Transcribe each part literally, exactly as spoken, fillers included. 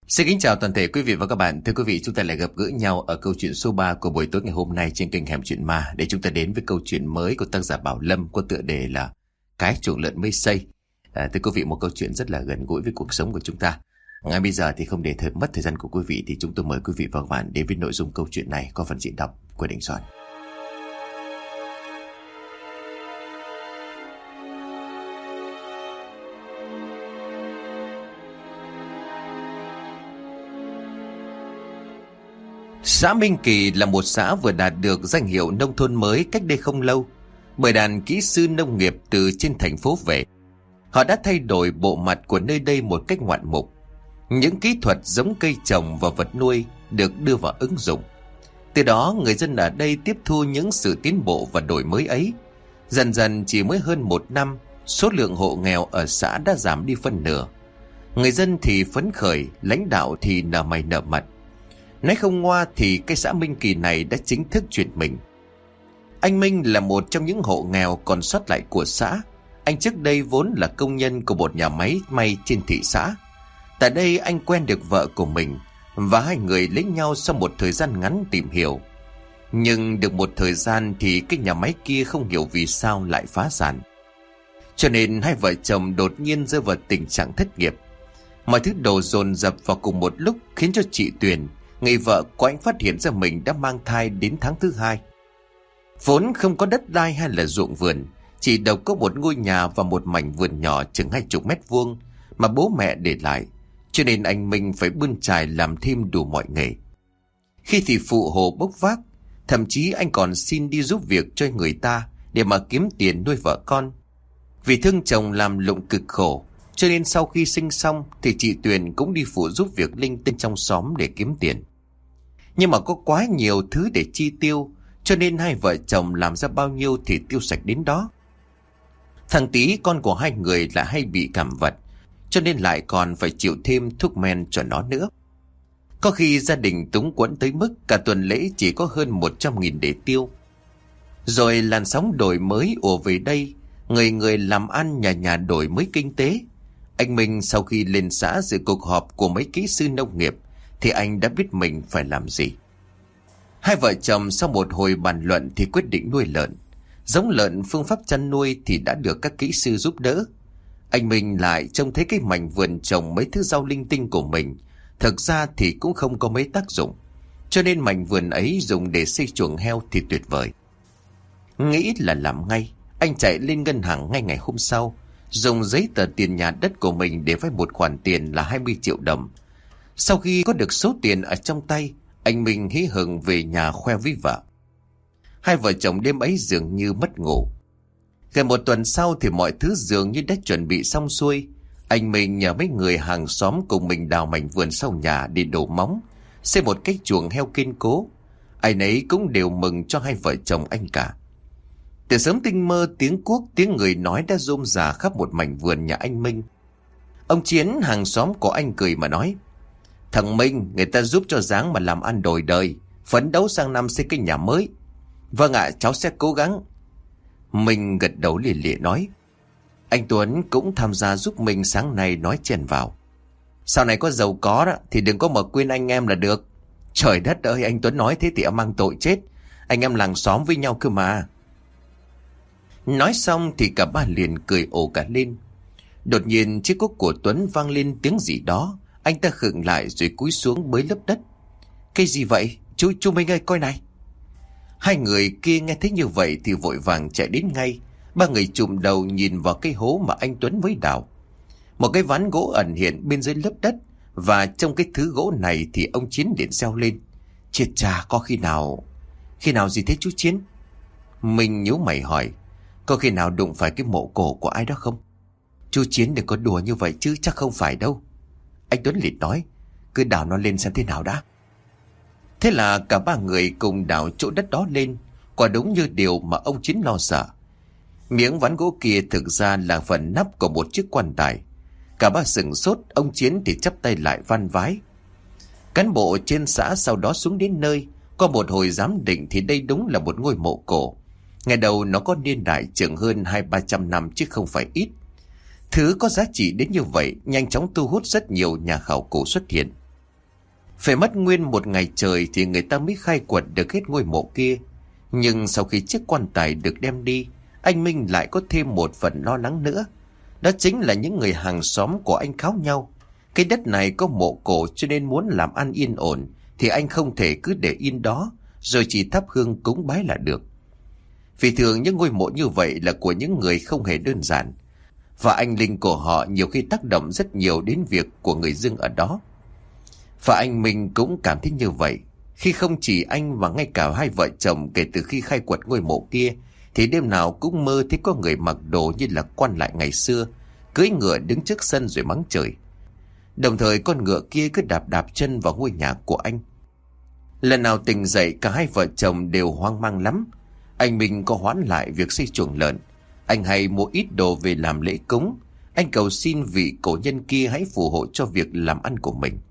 Xin kính chào toàn thể quý vị và các bạn. Thưa quý vị, chúng ta lại gặp gỡ nhau ở câu chuyện số ba của buổi tối ngày hôm nay trên kênh Hẻm Chuyện Ma, để chúng ta đến với câu chuyện mới của tác giả Bảo Lâm có tựa đề là Cái chuồng lợn mới xây. À, thưa quý vị, một câu chuyện rất là gần gũi với cuộc sống của chúng ta. Ngay bây giờ thì không để thời, mất thời gian của quý vị thì chúng tôi mời quý vị và các bạn đến với nội dung câu chuyện này qua phần diễn đọc của Đình Soạn. Xã Minh Kỳ là một xã vừa đạt được danh hiệu nông thôn mới cách đây không lâu bởi đoàn kỹ sư nông nghiệp từ trên thành phố về. Họ đã thay đổi bộ mặt của nơi đây một cách ngoạn mục. Những kỹ thuật giống cây trồng và vật nuôi được đưa vào ứng dụng. Từ đó người dân ở đây tiếp thu những sự tiến bộ và đổi mới ấy. Dần dần chỉ mới hơn một năm, số lượng hộ nghèo ở xã đã giảm đi phân nửa. Người dân thì phấn khởi, lãnh đạo thì nở mày nở mặt. Nói không ngoa thì cái xã Minh Kỳ này đã chính thức chuyển mình. Anh Minh là một trong những hộ nghèo còn sót lại của xã. Anh trước đây vốn là công nhân của một nhà máy may trên thị xã. Tại đây anh quen được vợ của mình và hai người lấy nhau sau một thời gian ngắn tìm hiểu. Nhưng được một thời gian thì cái nhà máy kia không hiểu vì sao lại phá sản. Cho nên hai vợ chồng đột nhiên rơi vào tình trạng thất nghiệp. Mọi thứ đổ dồn dập vào cùng một lúc khiến cho chị Tuyền, người vợ của anh, phát hiện ra mình đã mang thai đến tháng thứ hai. Vốn không có đất đai hay là ruộng vườn, chỉ độc có một ngôi nhà và một mảnh vườn nhỏ chừng hai chục mét vuông mà bố mẹ để lại, cho nên anh Minh phải bươn chải làm thêm đủ mọi nghề. Khi thì phụ hồ bốc vác, thậm chí anh còn xin đi giúp việc cho người ta để mà kiếm tiền nuôi vợ con. Vì thương chồng làm lụng cực khổ, cho nên sau khi sinh xong thì chị Tuyền cũng đi phụ giúp việc linh tinh trong xóm để kiếm tiền. Nhưng mà có quá nhiều thứ để chi tiêu, cho nên hai vợ chồng làm ra bao nhiêu thì tiêu sạch đến đó. Thằng Tý, con của hai người, lại hay bị cảm vật, cho nên lại còn phải chịu thêm thuốc men cho nó nữa. Có khi gia đình túng quẫn tới mức cả tuần lễ chỉ có hơn một trăm nghìn để tiêu. Rồi làn sóng đổi mới ùa về đây, người người làm ăn, nhà nhà đổi mới kinh tế. Anh Minh sau khi lên xã dự cuộc họp của mấy kỹ sư nông nghiệp thì anh đã biết mình phải làm gì. Hai vợ chồng sau một hồi bàn luận thì quyết định nuôi lợn. Giống lợn, phương pháp chăn nuôi thì đã được các kỹ sư giúp đỡ. Anh Minh lại trông thấy cái mảnh vườn trồng mấy thứ rau linh tinh của mình thực ra thì cũng không có mấy tác dụng, cho nên mảnh vườn ấy dùng để xây chuồng heo thì tuyệt vời. Nghĩ là làm ngay, anh chạy lên ngân hàng ngay ngày hôm sau, dùng giấy tờ tiền nhà đất của mình để vay một khoản tiền là hai mươi triệu đồng. Sau khi có được số tiền ở trong tay, anh Minh hí hửng về nhà khoe với vợ. Hai vợ chồng đêm ấy dường như mất ngủ. Gần một tuần sau thì mọi thứ dường như đã chuẩn bị xong xuôi. Anh Minh nhờ mấy người hàng xóm cùng mình đào mảnh vườn sau nhà để đổ móng, xây một cái chuồng heo kiên cố. Ai nấy cũng đều mừng cho hai vợ chồng anh cả. Từ sớm tinh mơ, tiếng cuốc, tiếng người nói đã rôm rả khắp một mảnh vườn nhà anh Minh. Ông Chiến, hàng xóm của anh, cười mà nói: "Thằng Minh, người ta giúp cho Giáng mà làm ăn đổi đời, phấn đấu sang năm xây cái nhà mới." "Vâng ạ, cháu sẽ cố gắng." Minh gật đầu lìa lịa nói. Anh Tuấn cũng tham gia giúp mình sáng nay nói chèn vào: "Sau này có giàu có đó thì đừng có mà quên anh em là được." "Trời đất ơi, anh Tuấn nói thế thì em mang tội chết. Anh em làng xóm với nhau cơ mà." Nói xong thì cả ba liền cười ồ cả lên. Đột nhiên chiếc cuốc của Tuấn vang lên tiếng gì đó. Anh ta khựng lại rồi cúi xuống bới lấp đất. "Cái gì vậy? Chú chú Minh ơi, coi này." Hai người kia nghe thấy như vậy thì vội vàng chạy đến ngay. Ba người chùm đầu nhìn vào cái hố mà anh Tuấn mới đào. Một cái ván gỗ ẩn hiện bên dưới lớp đất, và trong cái thứ gỗ này thì ông Chiến liền reo lên: "Chết chà, có khi nào..." "Khi nào gì thế chú Chiến?" Mình nhíu mày hỏi: "Có khi nào đụng phải cái mộ cổ của ai đó không?" "Chú Chiến đừng có đùa như vậy chứ, chắc không phải đâu." Anh Tuấn liền nói: "Cứ đào nó lên xem thế nào đã." Thế là cả ba người cùng đào chỗ đất đó lên. Quả đúng như điều mà ông Chiến lo sợ. Miếng ván gỗ kia thực ra là phần nắp của một chiếc quan tài. Cả ba sửng sốt, ông Chiến thì chắp tay lại van vái. Cán bộ trên xã sau đó xuống đến nơi. Qua một hồi giám định thì đây đúng là một ngôi mộ cổ. Ngày đầu nó có niên đại chừng hơn hai ba trăm năm chứ không phải ít. Thứ có giá trị đến như vậy nhanh chóng thu hút rất nhiều nhà khảo cổ xuất hiện. Phải mất nguyên một ngày trời thì người ta mới khai quật được hết ngôi mộ kia. Nhưng sau khi chiếc quan tài được đem đi, anh Minh lại có thêm một phần lo lắng nữa. Đó chính là những người hàng xóm của anh kháo nhau. Cái đất này có mộ cổ, cho nên muốn làm ăn yên ổn thì anh không thể cứ để yên đó rồi chỉ thắp hương cúng bái là được. Vì thường những ngôi mộ như vậy là của những người không hề đơn giản, và anh linh của họ nhiều khi tác động rất nhiều đến việc của người dân ở đó. Và anh Minh cũng cảm thấy như vậy, khi không chỉ anh mà ngay cả hai vợ chồng kể từ khi khai quật ngôi mộ kia thì đêm nào cũng mơ thấy có người mặc đồ như là quan lại ngày xưa, cưỡi ngựa đứng trước sân rồi mắng trời. Đồng thời con ngựa kia cứ đạp đạp chân vào ngôi nhà của anh. Lần nào tỉnh dậy cả hai vợ chồng đều hoang mang lắm. Anh Minh có hoãn lại việc xây chuồng lợn. Anh hay mua ít đồ về làm lễ cúng. Anh cầu xin vị cổ nhân kia hãy phù hộ cho việc làm ăn của mình.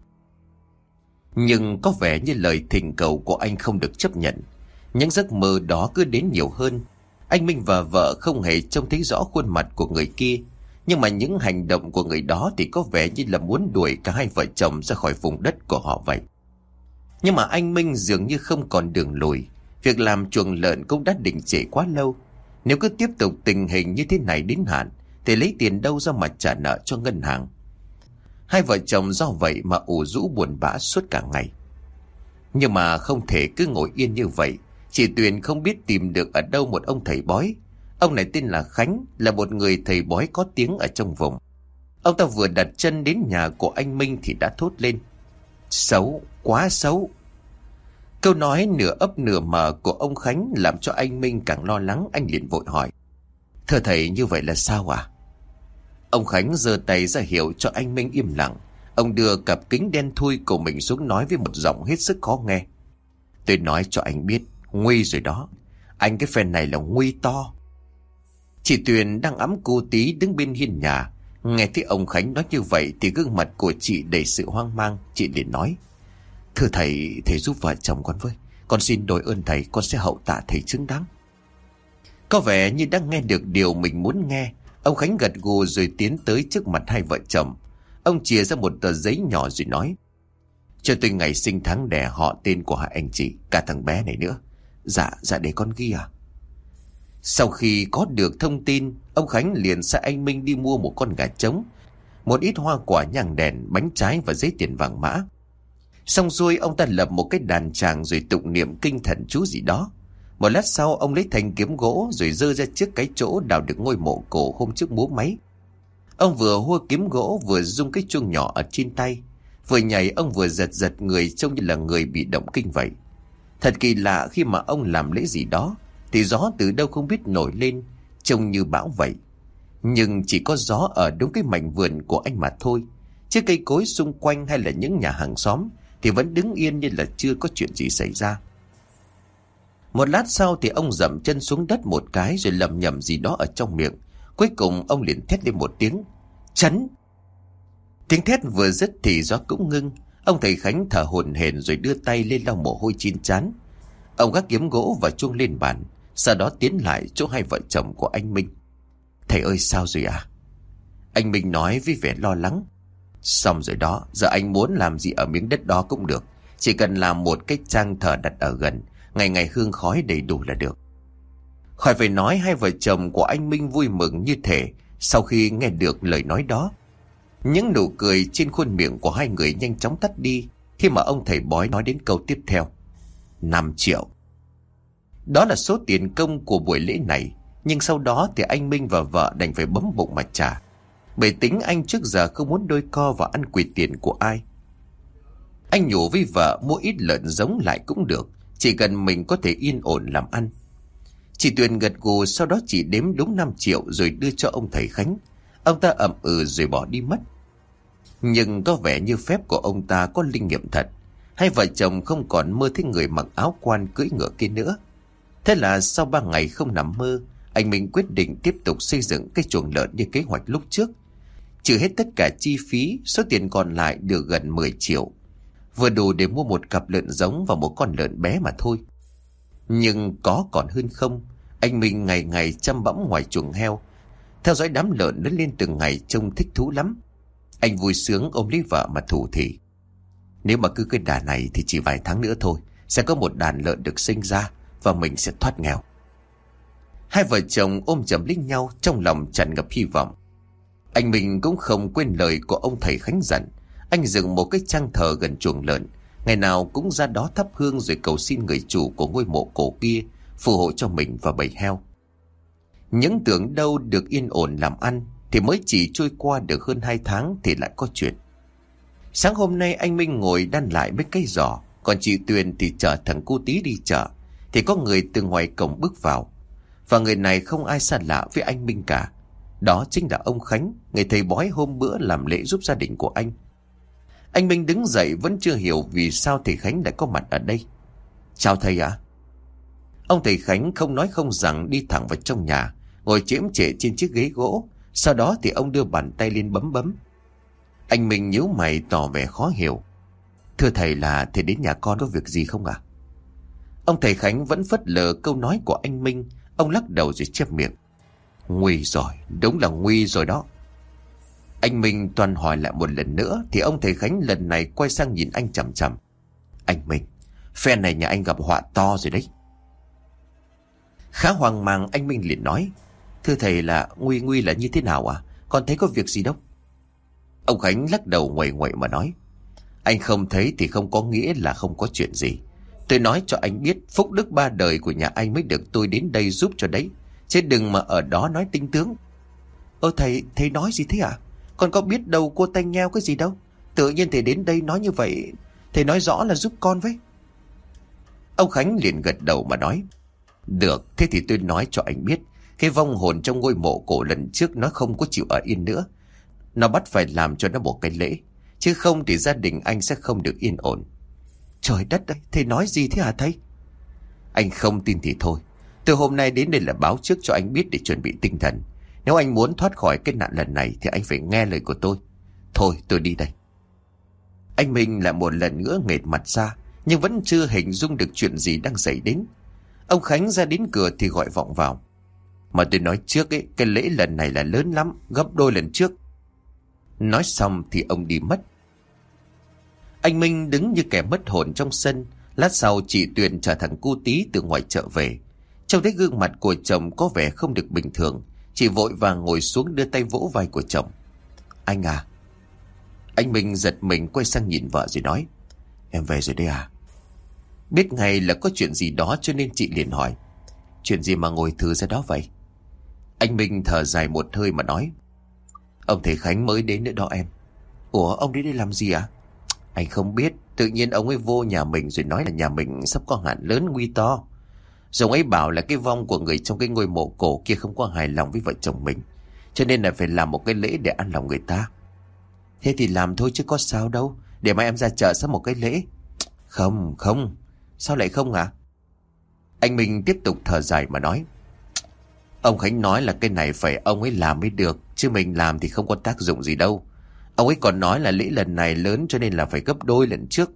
Nhưng có vẻ như lời thỉnh cầu của anh không được chấp nhận. Những giấc mơ đó cứ đến nhiều hơn. Anh Minh và vợ không hề trông thấy rõ khuôn mặt của người kia, nhưng mà những hành động của người đó thì có vẻ như là muốn đuổi cả hai vợ chồng ra khỏi vùng đất của họ vậy. Nhưng mà anh Minh dường như không còn đường lùi. Việc làm chuồng lợn cũng đã đình trệ quá lâu. Nếu cứ tiếp tục tình hình như thế này đến hạn thì lấy tiền đâu ra mà trả nợ cho ngân hàng. Hai vợ chồng do vậy mà ủ rũ buồn bã suốt cả ngày. Nhưng mà không thể cứ ngồi yên như vậy. Chị Tuyền không biết tìm được ở đâu một ông thầy bói. Ông này tên là Khánh, là một người thầy bói có tiếng ở trong vùng. Ông ta vừa đặt chân đến nhà của anh Minh thì đã thốt lên: xấu, quá xấu. Câu nói nửa ấp nửa mờ của ông Khánh làm cho anh Minh càng lo lắng. Anh liền vội hỏi: thưa thầy, như vậy là sao à? Ông Khánh giơ tay ra hiệu cho anh Minh im lặng. Ông đưa cặp kính đen thui của mình xuống nói với một giọng hết sức khó nghe: tôi nói cho anh biết, nguy rồi đó. Anh cái phen này là nguy to. Chị Tuyền đang ẵm cu tí đứng bên hiên nhà. Nghe thấy ông Khánh nói như vậy thì gương mặt của chị đầy sự hoang mang. Chị liền nói: thưa thầy, thầy giúp vợ chồng con với. Con xin đổi ơn thầy, con sẽ hậu tạ thầy xứng đáng. Có vẻ như đang nghe được điều mình muốn nghe. Ông Khánh gật gù rồi tiến tới trước mặt hai vợ chồng. Ông chìa ra một tờ giấy nhỏ rồi nói: cho tôi ngày sinh tháng đẻ, họ tên của hai anh chị, cả thằng bé này nữa. Dạ, dạ để con ghi à. Sau khi có được thông tin, ông Khánh liền sai anh Minh đi mua một con gà trống, một ít hoa quả nhang đèn, bánh trái và giấy tiền vàng mã. Xong xuôi ông ta lập một cái đàn tràng rồi tụng niệm kinh thần chú gì đó. Một lát sau ông lấy thanh kiếm gỗ rồi giơ ra trước cái chỗ đào được ngôi mộ cổ hôm trước múa máy. Ông vừa hua kiếm gỗ vừa rung cái chuông nhỏ ở trên tay. Vừa nhảy ông vừa giật giật người, trông như là người bị động kinh vậy. Thật kỳ lạ, khi mà ông làm lễ gì đó thì gió từ đâu không biết nổi lên, trông như bão vậy. Nhưng chỉ có gió ở đúng cái mảnh vườn của anh mà thôi. Chứ cây cối xung quanh hay là những nhà hàng xóm thì vẫn đứng yên như là chưa có chuyện gì xảy ra. Một lát sau thì ông dậm chân xuống đất một cái rồi lẩm nhẩm gì đó ở trong miệng. Cuối cùng ông liền thét lên một tiếng: chấn! Tiếng thét vừa dứt thì gió cũng ngưng. Ông thầy Khánh thở hổn hển rồi đưa tay lên lau mồ hôi trên trán. Ông gác kiếm gỗ và chuông lên bàn, sau đó tiến lại chỗ hai vợ chồng của anh Minh. Thầy ơi, sao rồi à? Anh Minh nói với vẻ lo lắng: xong rồi đó, giờ anh muốn làm gì ở miếng đất đó cũng được. Chỉ cần làm một cái trang thờ đặt ở gần, ngày ngày hương khói đầy đủ là được. Khỏi phải nói, hai vợ chồng của anh Minh vui mừng như thể sau khi nghe được lời nói đó. Những nụ cười trên khuôn miệng của hai người nhanh chóng tắt đi khi mà ông thầy bói nói đến câu tiếp theo: năm triệu. Đó là số tiền công của buổi lễ này. Nhưng sau đó thì anh Minh và vợ đành phải bấm bụng mà trả, bởi tính anh trước giờ không muốn đôi co và ăn quỵt tiền của ai. Anh nhủ với vợ mua ít lợn giống lại cũng được, chỉ cần mình có thể yên ổn làm ăn. Chị Tuyền gật gù, sau đó chị đếm đúng năm triệu rồi đưa cho ông thầy Khánh. Ông ta ậm ừ rồi bỏ đi mất. Nhưng có vẻ như phép của ông ta có linh nghiệm thật. Hai vợ chồng không còn mơ thấy người mặc áo quan cưỡi ngựa kia nữa. Thế là sau ba ngày không nằm mơ, anh Minh quyết định tiếp tục xây dựng cái chuồng lợn như kế hoạch lúc trước. Trừ hết tất cả chi phí, số tiền còn lại được gần mười triệu. Vừa đủ để mua một cặp lợn giống và một con lợn bé mà thôi. Nhưng có còn hơn không, anh Minh ngày ngày chăm bẵm ngoài chuồng heo, theo dõi đám lợn lớn lên từng ngày, trông thích thú lắm. Anh vui sướng ôm lấy vợ mà thủ thỉ: Nếu mà cứ cái đà này thì chỉ vài tháng nữa thôi sẽ có một đàn lợn được sinh ra và mình sẽ thoát nghèo. Hai vợ chồng ôm chầm lấy nhau, trong lòng tràn ngập hy vọng. Anh Minh cũng không quên lời của ông thầy Khánh dặn. Anh dựng một cái trang thờ gần chuồng lợn, ngày nào cũng ra đó thắp hương rồi cầu xin người chủ của ngôi mộ cổ kia phù hộ cho mình và bầy heo. Những tưởng đâu được yên ổn làm ăn thì mới chỉ trôi qua được hơn hai tháng thì lại có chuyện. Sáng hôm nay anh Minh ngồi đan lại mấy cây giỏ, còn chị Tuyền thì chở thằng cu Tí đi chợ. Thì có người từ ngoài cổng bước vào, và người này không ai xa lạ với anh Minh cả. Đó chính là ông Khánh, người thầy bói hôm bữa làm lễ giúp gia đình của anh. Anh Minh đứng dậy vẫn chưa hiểu vì sao thầy Khánh lại có mặt ở đây. Chào thầy ạ. Ông thầy Khánh không nói không rằng đi thẳng vào trong nhà, ngồi chễm chệ trên chiếc ghế gỗ. Sau đó thì ông đưa bàn tay lên bấm bấm. Anh Minh nhíu mày tỏ vẻ khó hiểu. Thưa thầy, là thầy đến nhà con có việc gì không ạ? Ông thầy Khánh vẫn phớt lờ câu nói của anh Minh. Ông lắc đầu rồi chép miệng. Nguy rồi, đúng là nguy rồi đó. Anh Minh toàn hỏi lại một lần nữa thì ông thầy Khánh lần này quay sang nhìn anh chằm chằm. Anh Minh, phe này nhà anh gặp họa to rồi đấy. Khá hoang mang, anh Minh liền nói. Thưa thầy, là nguy nguy là như thế nào à? Con thấy có việc gì đâu. Ông Khánh lắc đầu nguậy nguậy mà nói. Anh không thấy thì không có nghĩa là không có chuyện gì. Tôi nói cho anh biết, phúc đức ba đời của nhà anh mới được tôi đến đây giúp cho đấy, chứ đừng mà ở đó nói tinh tướng. Ơ thầy, thầy nói gì thế à? Con có biết đâu cô tanh nheo cái gì đâu. Tự nhiên thầy đến đây nói như vậy. Thầy nói rõ là giúp con với. Ông Khánh liền gật đầu mà nói. Được, thế thì tôi nói cho anh biết. Cái vong hồn trong ngôi mộ cổ lần trước nó không có chịu ở yên nữa. Nó bắt phải làm cho nó một cái lễ, chứ không thì gia đình anh sẽ không được yên ổn. Trời đất ơi, thầy nói gì thế hả thầy? Anh không tin thì thôi. Từ hôm nay đến đây là báo trước cho anh biết để chuẩn bị tinh thần. Nếu anh muốn thoát khỏi cái nạn lần này thì anh phải nghe lời của tôi. Thôi tôi đi đây. Anh Minh lại một lần nữa nghệt mặt ra, nhưng vẫn chưa hình dung được chuyện gì đang xảy đến. Ông Khánh ra đến cửa thì gọi vọng vào. Mà tôi nói trước ấy, cái lễ lần này là lớn lắm, gấp đôi lần trước. Nói xong thì ông đi mất. Anh Minh đứng như kẻ mất hồn trong sân. Lát sau chị Tuyền chở thằng cu Tí từ ngoài chợ về. Trông thấy gương mặt của chồng có vẻ không được bình thường, chị vội vàng ngồi xuống đưa tay vỗ vai của chồng. Anh à. Anh Minh giật mình quay sang nhìn vợ rồi nói. Em về rồi đấy à? Biết ngay là có chuyện gì đó cho nên chị liền hỏi. Chuyện gì mà ngồi thư ra đó vậy? Anh Minh thở dài một hơi mà nói. Ông thầy Khánh mới đến nữa đó em. Ủa, ông đến đây làm gì à? Anh không biết, tự nhiên ông ấy vô nhà mình rồi nói là nhà mình sắp có hạn lớn nguy to. Rồi ông ấy bảo là cái vong của người trong cái ngôi mộ cổ kia không có hài lòng với vợ chồng mình, cho nên là phải làm một cái lễ để ăn lòng người ta. Thế thì làm thôi chứ có sao đâu. Để mai em ra chợ sắp một cái lễ. Không, không. Sao lại không à? Anh Minh tiếp tục thở dài mà nói. Ông Khánh nói là cái này phải ông ấy làm mới được, chứ mình làm thì không có tác dụng gì đâu. Ông ấy còn nói là lễ lần này lớn cho nên là phải gấp đôi lần trước.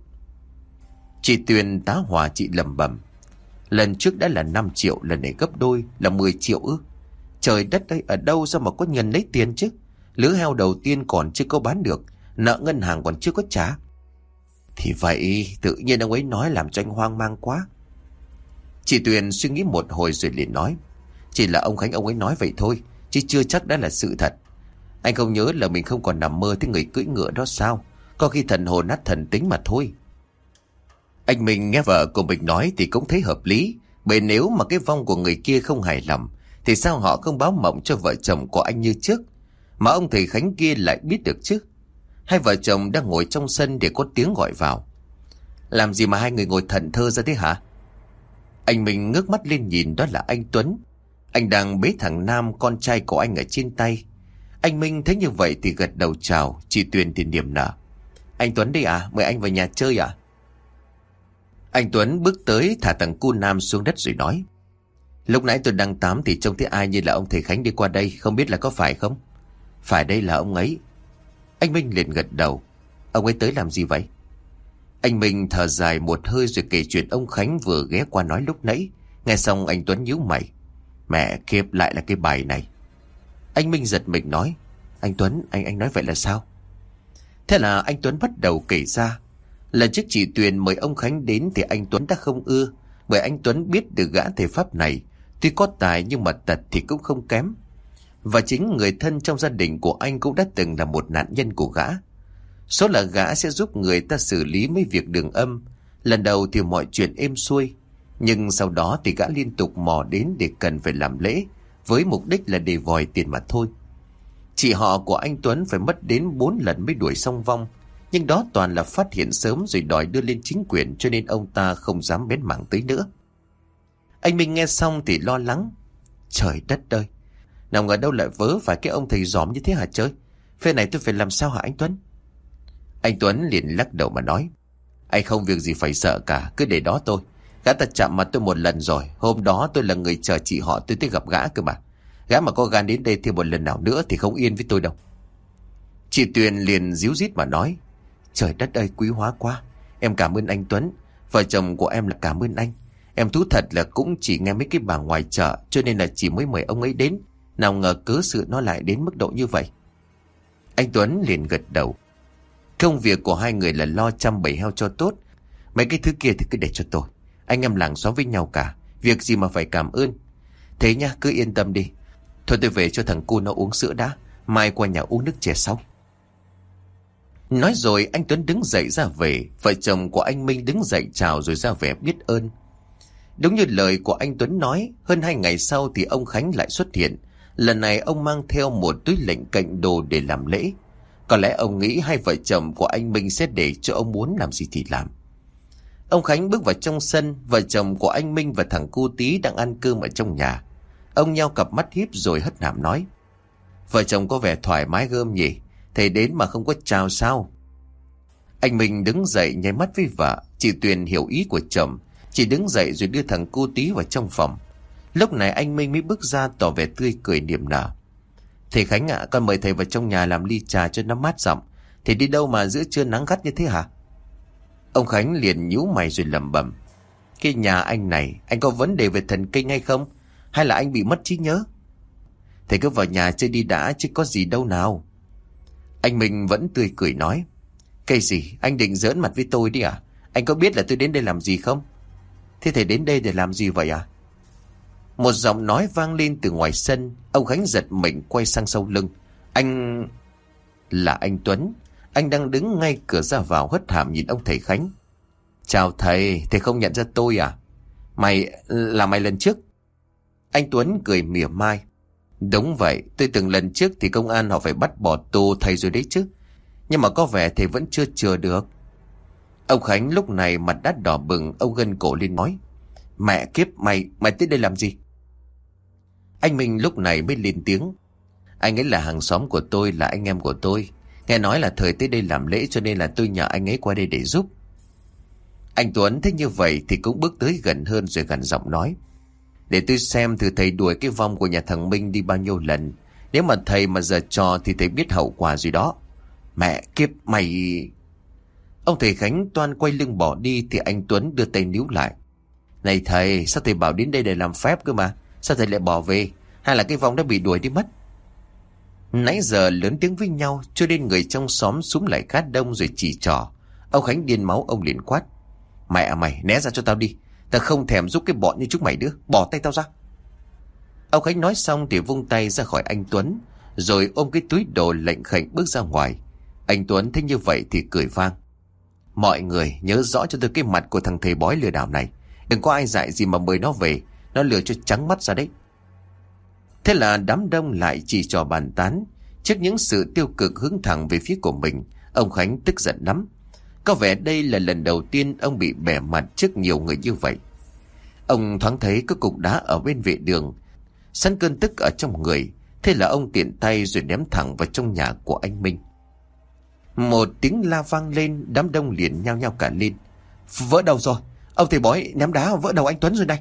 Chị Tuyền tá hỏa chị lầm bầm. Lần trước đã là năm triệu, lần này gấp đôi là mười triệu ư? Trời đất ơi, ở đâu ra mà có nhân lấy tiền chứ? Lứa heo đầu tiên còn chưa có bán được, nợ ngân hàng còn chưa có trả. Thì vậy, tự nhiên ông ấy nói làm cho anh hoang mang quá. Chị Tuyền suy nghĩ một hồi rồi liền nói. Chỉ là ông Khánh ông ấy nói vậy thôi, chứ chưa chắc đã là sự thật. Anh không nhớ là mình không còn nằm mơ thấy người cưỡi ngựa đó sao? Có khi thần hồn nát thần tính mà thôi. Anh Minh nghe vợ của mình nói thì cũng thấy hợp lý. Bởi nếu mà cái vong của người kia không hài lòng thì sao họ không báo mộng cho vợ chồng của anh như trước, mà ông thầy Khánh kia lại biết được chứ? Hai vợ chồng đang ngồi trong sân để có tiếng gọi vào. Làm gì mà hai người ngồi thẫn thơ ra thế hả? Anh Minh ngước mắt lên nhìn, đó là anh Tuấn. Anh đang bế thằng Nam, con trai của anh, ở trên tay. Anh Minh thấy như vậy thì gật đầu chào. Chị Tuyền thì niềm nở. Anh Tuấn đây à? Mời anh vào nhà chơi à? Anh Tuấn bước tới thả thằng cu Nam xuống đất rồi nói. Lúc nãy tôi đang tắm thì trông thấy ai như là ông thầy Khánh đi qua đây, không biết là có phải không? Phải, đây là ông ấy. Anh Minh liền gật đầu. Ông ấy tới làm gì vậy? Anh Minh thở dài một hơi rồi kể chuyện ông Khánh vừa ghé qua nói lúc nãy. Nghe xong anh Tuấn nhíu mày. Mẹ kiếp, lại là cái bài này. Anh Minh giật mình nói. Anh Tuấn, anh anh nói vậy là sao? Thế là anh Tuấn bắt đầu kể ra. Lần trước chị Tuyền mời ông Khánh đến thì anh Tuấn đã không ưa, bởi anh Tuấn biết được gã thầy pháp này tuy có tài nhưng mà tật thì cũng không kém. Và chính người thân trong gia đình của anh cũng đã từng là một nạn nhân của gã. Số là gã sẽ giúp người ta xử lý mấy việc đường âm. Lần đầu thì mọi chuyện êm xuôi, nhưng sau đó thì gã liên tục mò đến để cần phải làm lễ, với mục đích là để vòi tiền mà thôi. Chị họ của anh Tuấn phải mất đến bốn lần mới đuổi xong vong, nhưng đó toàn là phát hiện sớm rồi đòi đưa lên chính quyền, cho nên ông ta không dám bén mảng tới nữa. Anh Minh nghe xong thì lo lắng. Trời đất ơi, nào ngờ đâu lại vớ phải cái ông thầy giòm như thế hả trời? Phê này tôi phải làm sao hả anh Tuấn? Anh Tuấn liền lắc đầu mà nói, anh không việc gì phải sợ cả, cứ để đó tôi. Gã ta chạm mặt tôi một lần rồi, hôm đó tôi là người chờ chị họ tôi tới gặp gã cơ mà. Gã mà có gan đến đây thêm một lần nào nữa thì không yên với tôi đâu. Chị Tuyền liền díu dít mà nói, trời đất ơi, quý hóa quá. Em cảm ơn anh Tuấn, vợ chồng của em là cảm ơn anh. Em thú thật là cũng chỉ nghe mấy cái bà ngoài chợ, cho nên là chỉ mới mời ông ấy đến. Nào ngờ cớ sự nó lại đến mức độ như vậy. Anh Tuấn liền gật đầu. Công việc của hai người là lo chăm bầy heo cho tốt. Mấy cái thứ kia thì cứ để cho tôi. Anh em làng xóm với nhau cả, việc gì mà phải cảm ơn. Thế nha, cứ yên tâm đi. Thôi tôi về cho thằng cu nó uống sữa đã, mai qua nhà uống nước chè sau. Nói rồi anh Tuấn đứng dậy ra về. Vợ chồng của anh Minh đứng dậy chào rồi ra vẻ biết ơn. Đúng như lời của anh Tuấn nói, hơn hai ngày sau thì ông Khánh lại xuất hiện. Lần này ông mang theo một túi lệnh cạnh đồ để làm lễ. Có lẽ ông nghĩ hai vợ chồng của anh Minh sẽ để cho ông muốn làm gì thì làm. Ông Khánh bước vào trong sân, vợ chồng của anh Minh và thằng cu Tí đang ăn cơm ở trong nhà. Ông nheo cặp mắt híp rồi hất hàm nói, vợ chồng có vẻ thoải mái gơm nhỉ, thầy đến mà không có chào sao? Anh Minh đứng dậy nháy mắt với vợ. Chị Tuyền hiểu ý của chồng, chị đứng dậy rồi đưa thằng cu Tí vào trong phòng. Lúc này anh Minh mới bước ra tỏ vẻ tươi cười niềm nở. Thầy Khánh ạ, à, con mời thầy vào trong nhà làm ly trà cho nó mát giọng. Thầy đi đâu mà giữa trưa nắng gắt như thế hả? Ông Khánh liền nhíu mày rồi lẩm bẩm, cái nhà anh này, anh có vấn đề về thần kinh hay không? Hay là anh bị mất trí nhớ? Thầy cứ vào nhà chơi đi đã chứ có gì đâu nào. Anh Minh vẫn tươi cười nói, cái gì, anh định giỡn mặt với tôi đi à? Anh có biết là tôi đến đây làm gì không? Thế thầy đến đây để làm gì vậy à? Một giọng nói vang lên từ ngoài sân. Ông Khánh giật mình quay sang sau lưng. Anh... Là anh Tuấn. Anh đang đứng ngay cửa ra vào hất hàm nhìn ông thầy Khánh. Chào thầy, thầy không nhận ra tôi à? Mày... là mày lần trước? Anh Tuấn cười mỉa mai. Đúng vậy, tôi từng lần trước thì công an họ phải bắt bỏ tù thầy rồi đấy chứ. Nhưng mà có vẻ thầy vẫn chưa chừa được. Ông Khánh lúc này mặt đắt đỏ bừng, ông gân cổ lên nói, mẹ kiếp, mày, mày tới đây làm gì? Anh Minh lúc này mới lên tiếng, anh ấy là hàng xóm của tôi, là anh em của tôi. Nghe nói là thời tới đây làm lễ cho nên là tôi nhờ anh ấy qua đây để giúp. Anh Tuấn thấy như vậy thì cũng bước tới gần hơn rồi gần giọng nói, để tôi xem thử thầy đuổi cái vong của nhà thằng Minh đi bao nhiêu lần. Nếu mà thầy mà giở trò thì thầy biết hậu quả rồi đó. Mẹ kiếp mày... Ông thầy Khánh toan quay lưng bỏ đi thì anh Tuấn đưa tay níu lại. Này thầy, sao thầy bảo đến đây để làm phép cơ mà? Sao thầy lại bỏ về? Hay là cái vong đã bị đuổi đi mất? Nãy giờ lớn tiếng với nhau cho nên người trong xóm xúm lại khá đông rồi chỉ trỏ. Ông Khánh điên máu, ông liền quát, mẹ mày né ra cho tao đi. Tao không thèm giúp cái bọn như chúng mày nữa. Bỏ tay tao ra. Ông Khánh nói xong thì vung tay ra khỏi anh Tuấn, rồi ôm cái túi đồ lệnh khệnh bước ra ngoài. Anh Tuấn thấy như vậy thì cười vang, mọi người nhớ rõ cho tôi cái mặt của thằng thầy bói lừa đảo này. Đừng có ai dại gì mà mời nó về, nó lừa cho trắng mắt ra đấy. Thế là đám đông lại chỉ trò bàn tán. Trước những sự tiêu cực hướng thẳng về phía của mình, ông Khánh tức giận lắm. Có vẻ đây là lần đầu tiên ông bị bẻ mặt trước nhiều người như vậy. Ông thoáng thấy có cục đá ở bên vệ đường, sẵn cơn tức ở trong người. Thế là ông tiện tay rồi ném thẳng vào trong nhà của anh Minh. Một tiếng la vang lên, đám đông liền nhao nhao cả lên. Vỡ đầu rồi, ông thầy bói ném đá vỡ đầu anh Tuấn rồi này.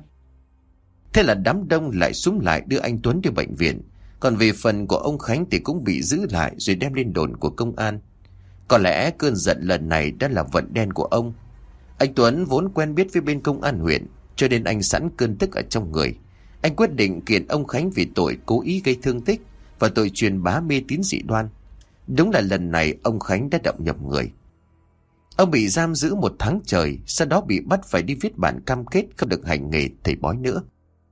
Thế là đám đông lại xúm lại đưa anh Tuấn đi bệnh viện. Còn về phần của ông Khánh thì cũng bị giữ lại rồi đem lên đồn của công an. Có lẽ cơn giận lần này đã là vận đen của ông. Anh Tuấn vốn quen biết với bên công an huyện, cho nên anh sẵn cơn tức ở trong người. Anh quyết định kiện ông Khánh vì tội cố ý gây thương tích và tội truyền bá mê tín dị đoan. Đúng là lần này ông Khánh đã động nhập người. Ông bị giam giữ một tháng trời, sau đó bị bắt phải đi viết bản cam kết không được hành nghề thầy bói nữa.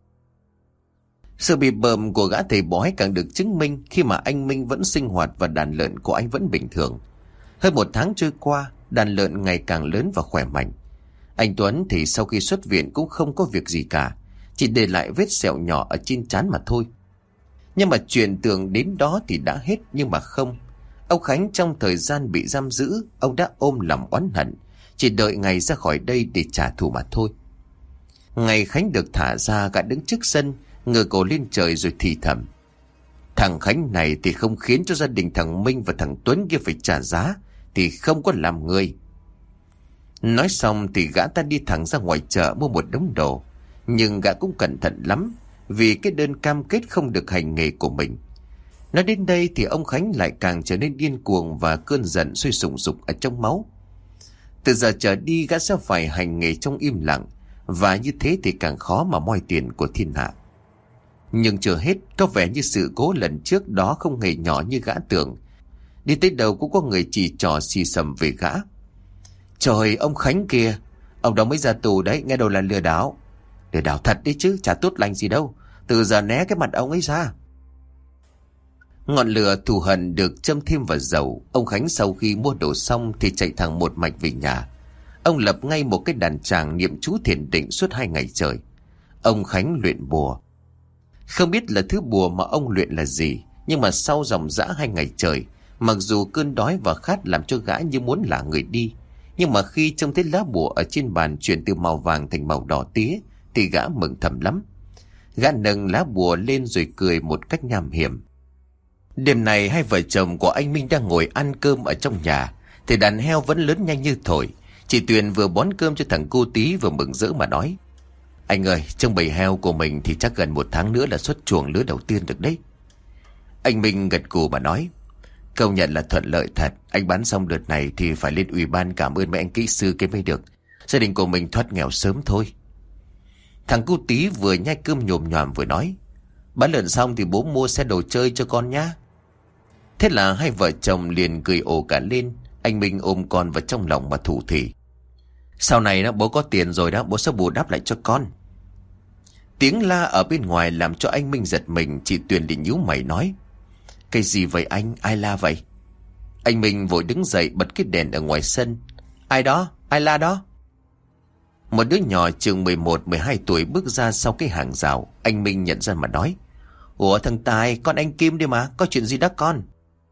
Sự bị bợm của gã thầy bói càng được chứng minh khi mà anh Minh vẫn sinh hoạt và đàn lợn của anh vẫn bình thường. Hơn một tháng trôi qua, đàn lợn ngày càng lớn và khỏe mạnh. Anh Tuấn thì sau khi xuất viện cũng không có việc gì cả, chỉ để lại vết sẹo nhỏ ở trên trán mà thôi. Nhưng mà chuyện tưởng đến đó thì đã hết, nhưng mà không. Ông Khánh trong thời gian bị giam giữ, ông đã ôm lòng oán hận, chỉ đợi ngày ra khỏi đây để trả thù mà thôi. Ngày Khánh được thả ra, gã đứng trước sân, ngửa cổ lên trời rồi thì thầm: thằng Khánh này thì không khiến cho gia đình thằng Minh và thằng Tuấn kia phải trả giá thì không có làm người. Nói xong thì gã ta đi thẳng ra ngoài chợ mua một đống đồ. Nhưng gã cũng cẩn thận lắm, vì cái đơn cam kết không được hành nghề của mình. Nói đến đây thì ông Khánh lại càng trở nên điên cuồng, và cơn giận sôi sùng sục ở trong máu. Từ giờ trở đi gã sẽ phải hành nghề trong im lặng, và như thế thì càng khó mà moi tiền của thiên hạ. Nhưng chưa hết, có vẻ như sự cố lần trước đó không hề nhỏ như gã tưởng. Đi tới đâu cũng có người chỉ trỏ xì xầm về gã. Trời, ông Khánh kìa, ông đó mới ra tù đấy, nghe đâu là lừa đảo. Lừa đảo thật đấy chứ, chả tốt lành gì đâu. Từ giờ né cái mặt ông ấy ra. Ngọn lửa thù hận được châm thêm vào dầu. Ông Khánh sau khi mua đồ xong thì chạy thẳng một mạch về nhà. Ông lập ngay một cái đàn tràng niệm chú thiền định suốt hai ngày trời. Ông Khánh luyện bùa. Không biết là thứ bùa mà ông luyện là gì, nhưng mà sau dòng dã hai ngày trời, mặc dù cơn đói và khát làm cho gã như muốn lả người đi, nhưng mà khi trông thấy lá bùa ở trên bàn chuyển từ màu vàng thành màu đỏ tía thì gã mừng thầm lắm. Gã nâng lá bùa lên rồi cười một cách nham hiểm. Đêm này hai vợ chồng của anh Minh đang ngồi ăn cơm ở trong nhà, thì đàn heo vẫn lớn nhanh như thổi. Chị Tuyền vừa bón cơm cho thằng cô Tí vừa mừng rỡ mà nói: anh ơi, trong bầy heo của mình thì chắc gần một tháng nữa là xuất chuồng lứa đầu tiên được đấy. Anh Minh gật gù mà nói: công nhận là thuận lợi thật. Anh bán xong đợt này thì phải lên ủy ban cảm ơn mấy anh kỹ sư cái mới được. Gia đình của mình thoát nghèo sớm thôi. Thằng cu Tí vừa nhai cơm nhồm nhòm vừa nói: bán lợn xong thì bố mua xe đồ chơi cho con nhá. Thế là hai vợ chồng liền cười ồ cả lên. Anh Minh ôm con vào trong lòng mà thủ thỉ: sau này đó bố có tiền rồi đó, bố sẽ bù đắp lại cho con. Tiếng la ở bên ngoài làm cho anh Minh giật mình. Chị Tuyền định nhíu mày nói: cái gì vậy anh, ai la vậy? Anh Minh vội đứng dậy bật cái đèn ở ngoài sân. Ai đó, ai la đó? Một đứa nhỏ chừng mười một mười hai tuổi bước ra sau cái hàng rào. Anh Minh nhận ra mà nói: ủa thằng Tài, con anh Kim đi mà, có chuyện gì đó con?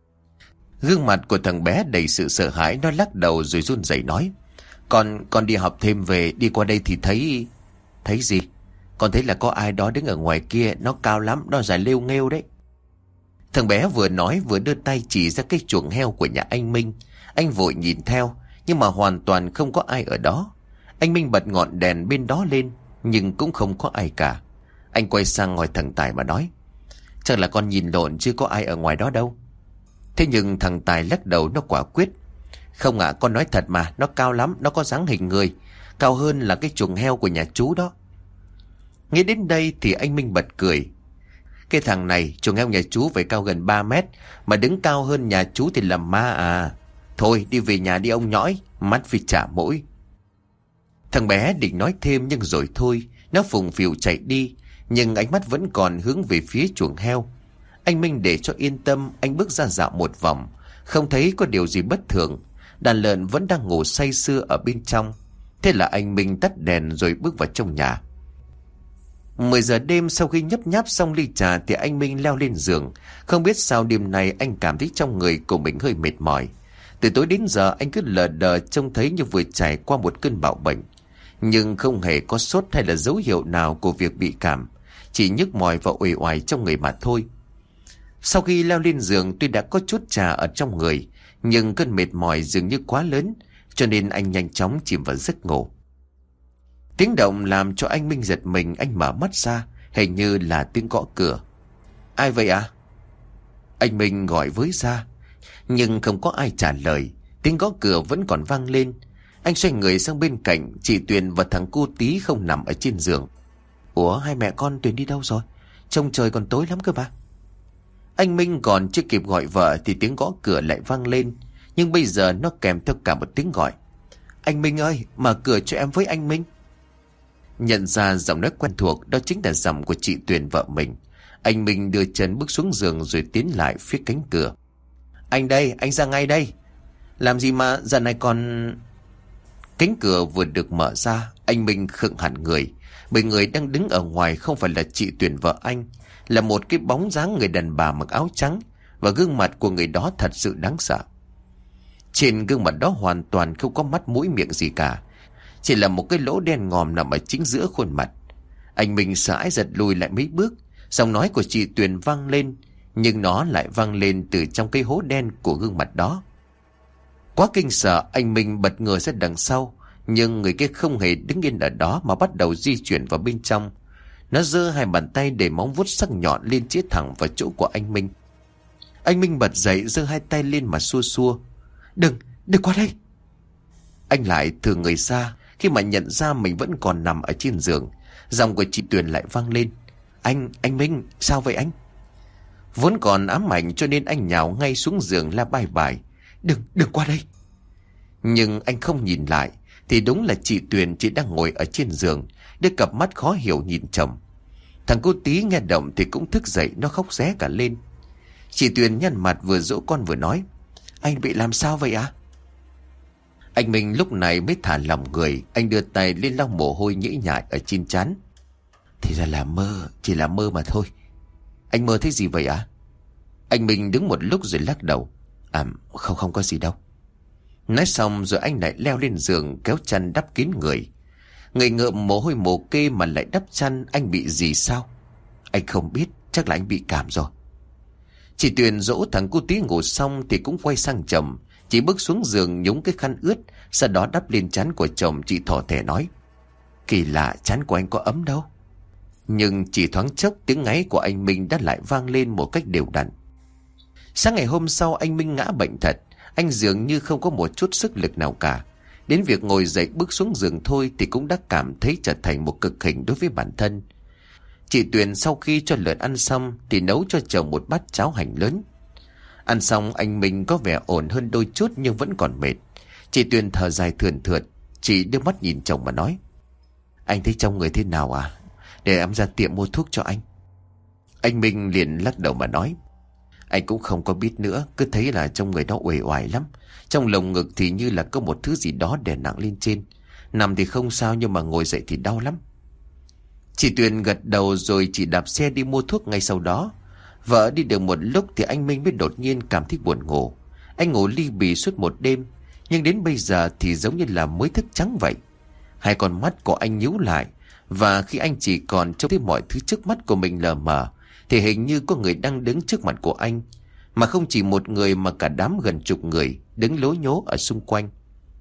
Gương mặt của thằng bé đầy sự sợ hãi, nó lắc đầu rồi run rẩy nói: Con, con đi học thêm về, đi qua đây thì thấy... Thấy gì? Con thấy là có ai đó đứng ở ngoài kia, nó cao lắm, nó dài lêu nghêu đấy. Thằng bé vừa nói vừa đưa tay chỉ ra cái chuồng heo của nhà anh Minh. Anh vội nhìn theo, nhưng mà hoàn toàn không có ai ở đó. Anh Minh bật ngọn đèn bên đó lên, nhưng cũng không có ai cả. Anh quay sang hỏi thằng Tài mà nói: chắc là con nhìn lộn chứ có ai ở ngoài đó đâu. Thế nhưng thằng Tài lắc đầu, nó quả quyết: không ạ, con nói thật mà, nó cao lắm, nó có dáng hình người, cao hơn là cái chuồng heo của nhà chú đó. Nghĩ đến đây thì anh Minh bật cười: cái thằng này, chuồng heo nhà chú phải cao gần ba mét, mà đứng cao hơn nhà chú thì làm ma à. Thôi đi về nhà đi ông nhõi, mắt vì chả mũi. Thằng bé định nói thêm nhưng rồi thôi. Nó phùng phìu chạy đi, nhưng ánh mắt vẫn còn hướng về phía chuồng heo. Anh Minh để cho yên tâm, anh bước ra dạo một vòng, không thấy có điều gì bất thường. Đàn lợn vẫn đang ngủ say sưa ở bên trong. Thế là anh Minh tắt đèn rồi bước vào trong nhà. Mười giờ đêm, sau khi nhấp nháp xong ly trà thì anh Minh leo lên giường. Không biết sao đêm nay anh cảm thấy trong người của mình hơi mệt mỏi. Từ tối đến giờ anh cứ lờ đờ trông thấy như vừa trải qua một cơn bạo bệnh, nhưng không hề có sốt hay là dấu hiệu nào của việc bị cảm, chỉ nhức mỏi và uể oải trong người mà thôi. Sau khi leo lên giường, tuy đã có chút trà ở trong người, nhưng cơn mệt mỏi dường như quá lớn, cho nên anh nhanh chóng chìm vào giấc ngủ. Tiếng động làm cho anh Minh giật mình. Anh mở mắt ra, hình như là tiếng gõ cửa. Ai vậy ạ? À? Anh Minh gọi với ra, nhưng không có ai trả lời. Tiếng gõ cửa vẫn còn vang lên. Anh xoay người sang bên cạnh, chị Tuyền và thằng cu Tí không nằm ở trên giường. Ủa, hai mẹ con Tuyền đi đâu rồi? Trông trời còn tối lắm cơ mà. Anh Minh còn chưa kịp gọi vợ thì tiếng gõ cửa lại vang lên, nhưng bây giờ nó kèm theo cả một tiếng gọi. Anh Minh ơi, mở cửa cho em với anh Minh. Nhận ra giọng nói quen thuộc, đó chính là giọng của chị Tuyền vợ mình. Anh Minh đưa chân bước xuống giường rồi tiến lại phía cánh cửa. Anh đây, anh ra ngay đây. Làm gì mà giờ này còn... Cánh cửa vừa được mở ra, anh Minh khựng hẳn người. Bởi người đang đứng ở ngoài không phải là chị Tuyền vợ anh, là một cái bóng dáng người đàn bà mặc áo trắng. Và gương mặt của người đó thật sự đáng sợ. Trên gương mặt đó hoàn toàn không có mắt mũi miệng gì cả, chỉ là một cái lỗ đen ngòm nằm ở chính giữa khuôn mặt. Anh Minh sợ hãi giật lùi lại mấy bước. Giọng nói của chị Tuyền vang lên, nhưng nó lại vang lên từ trong cái hố đen của gương mặt đó. Quá kinh sợ, anh Minh bật ngửa ra đằng sau, nhưng người kia không hề đứng yên ở đó mà bắt đầu di chuyển vào bên trong. Nó giơ hai bàn tay để móng vuốt sắc nhọn lên chĩa thẳng vào chỗ của anh Minh. Anh Minh bật dậy, giơ hai tay lên mà xua xua. Đừng, đừng qua đây. Anh lại thừa người ra khi mà nhận ra mình vẫn còn nằm ở trên giường. Giọng của chị Tuyền lại vang lên. Anh, anh Minh, sao vậy anh? Vốn còn ám ảnh cho nên anh nhào ngay xuống giường la bài bài. Đừng, đừng qua đây. Nhưng anh không nhìn lại thì đúng là chị Tuyền chỉ đang ngồi ở trên giường, đưa cặp mắt khó hiểu nhìn chồng. Thằng cô Tí nghe động thì cũng thức dậy, nó khóc ré cả lên. Chị Tuyền nhăn mặt vừa dỗ con vừa nói. Anh bị làm sao vậy à? Anh Minh lúc này mới thả lòng người. Anh đưa tay lên lau mồ hôi nhễ nhại ở trên trán. Thì ra là mơ, chỉ là mơ mà thôi. Anh mơ thấy gì vậy à? Anh Minh đứng một lúc rồi lắc đầu. À không không có gì đâu. Nói xong rồi anh lại leo lên giường, kéo chăn đắp kín người. Người ngợm mồ hôi mồ kê mà lại đắp chăn. Anh bị gì sao? Anh không biết, chắc là anh bị cảm rồi. Chị Tuyền dỗ thằng cô Tí ngủ xong thì cũng quay sang chồng. Chị bước xuống giường nhúng cái khăn ướt, sau đó đắp lên trán của chồng. Chị thỏ thẻ nói. Kỳ lạ, trán của anh có ấm đâu. Nhưng chỉ thoáng chốc tiếng ngáy của anh Minh đã lại vang lên một cách đều đặn. Sáng ngày hôm sau anh Minh ngã bệnh thật. Anh dường như không có một chút sức lực nào cả. Đến việc ngồi dậy bước xuống giường thôi thì cũng đã cảm thấy trở thành một cực hình đối với bản thân. Chị Tuyền sau khi cho lợn ăn xong thì nấu cho chồng một bát cháo hành lớn. Ăn xong anh Minh có vẻ ổn hơn đôi chút nhưng vẫn còn mệt. Chị Tuyền thở dài thườn thượt. Chị đưa mắt nhìn chồng mà nói. Anh thấy trong người thế nào à? Để em ra tiệm mua thuốc cho anh. Anh Minh liền lắc đầu mà nói. Anh cũng không có biết nữa. Cứ thấy là trong người nó uể oải lắm. Trong lồng ngực thì như là có một thứ gì đó đè nặng lên trên. Nằm thì không sao nhưng mà ngồi dậy thì đau lắm. Chị Tuyền gật đầu rồi chị đạp xe đi mua thuốc ngay sau đó. Vợ đi được một lúc thì anh Minh mới đột nhiên cảm thấy buồn ngủ. Anh ngủ li bì suốt một đêm, nhưng đến bây giờ thì giống như là mới thức trắng vậy. Hai con mắt của anh nhíu lại, và khi anh chỉ còn trông thấy mọi thứ trước mắt của mình lờ mờ thì hình như có người đang đứng trước mặt của anh. Mà không chỉ một người mà cả đám gần chục người đứng lố nhố ở xung quanh.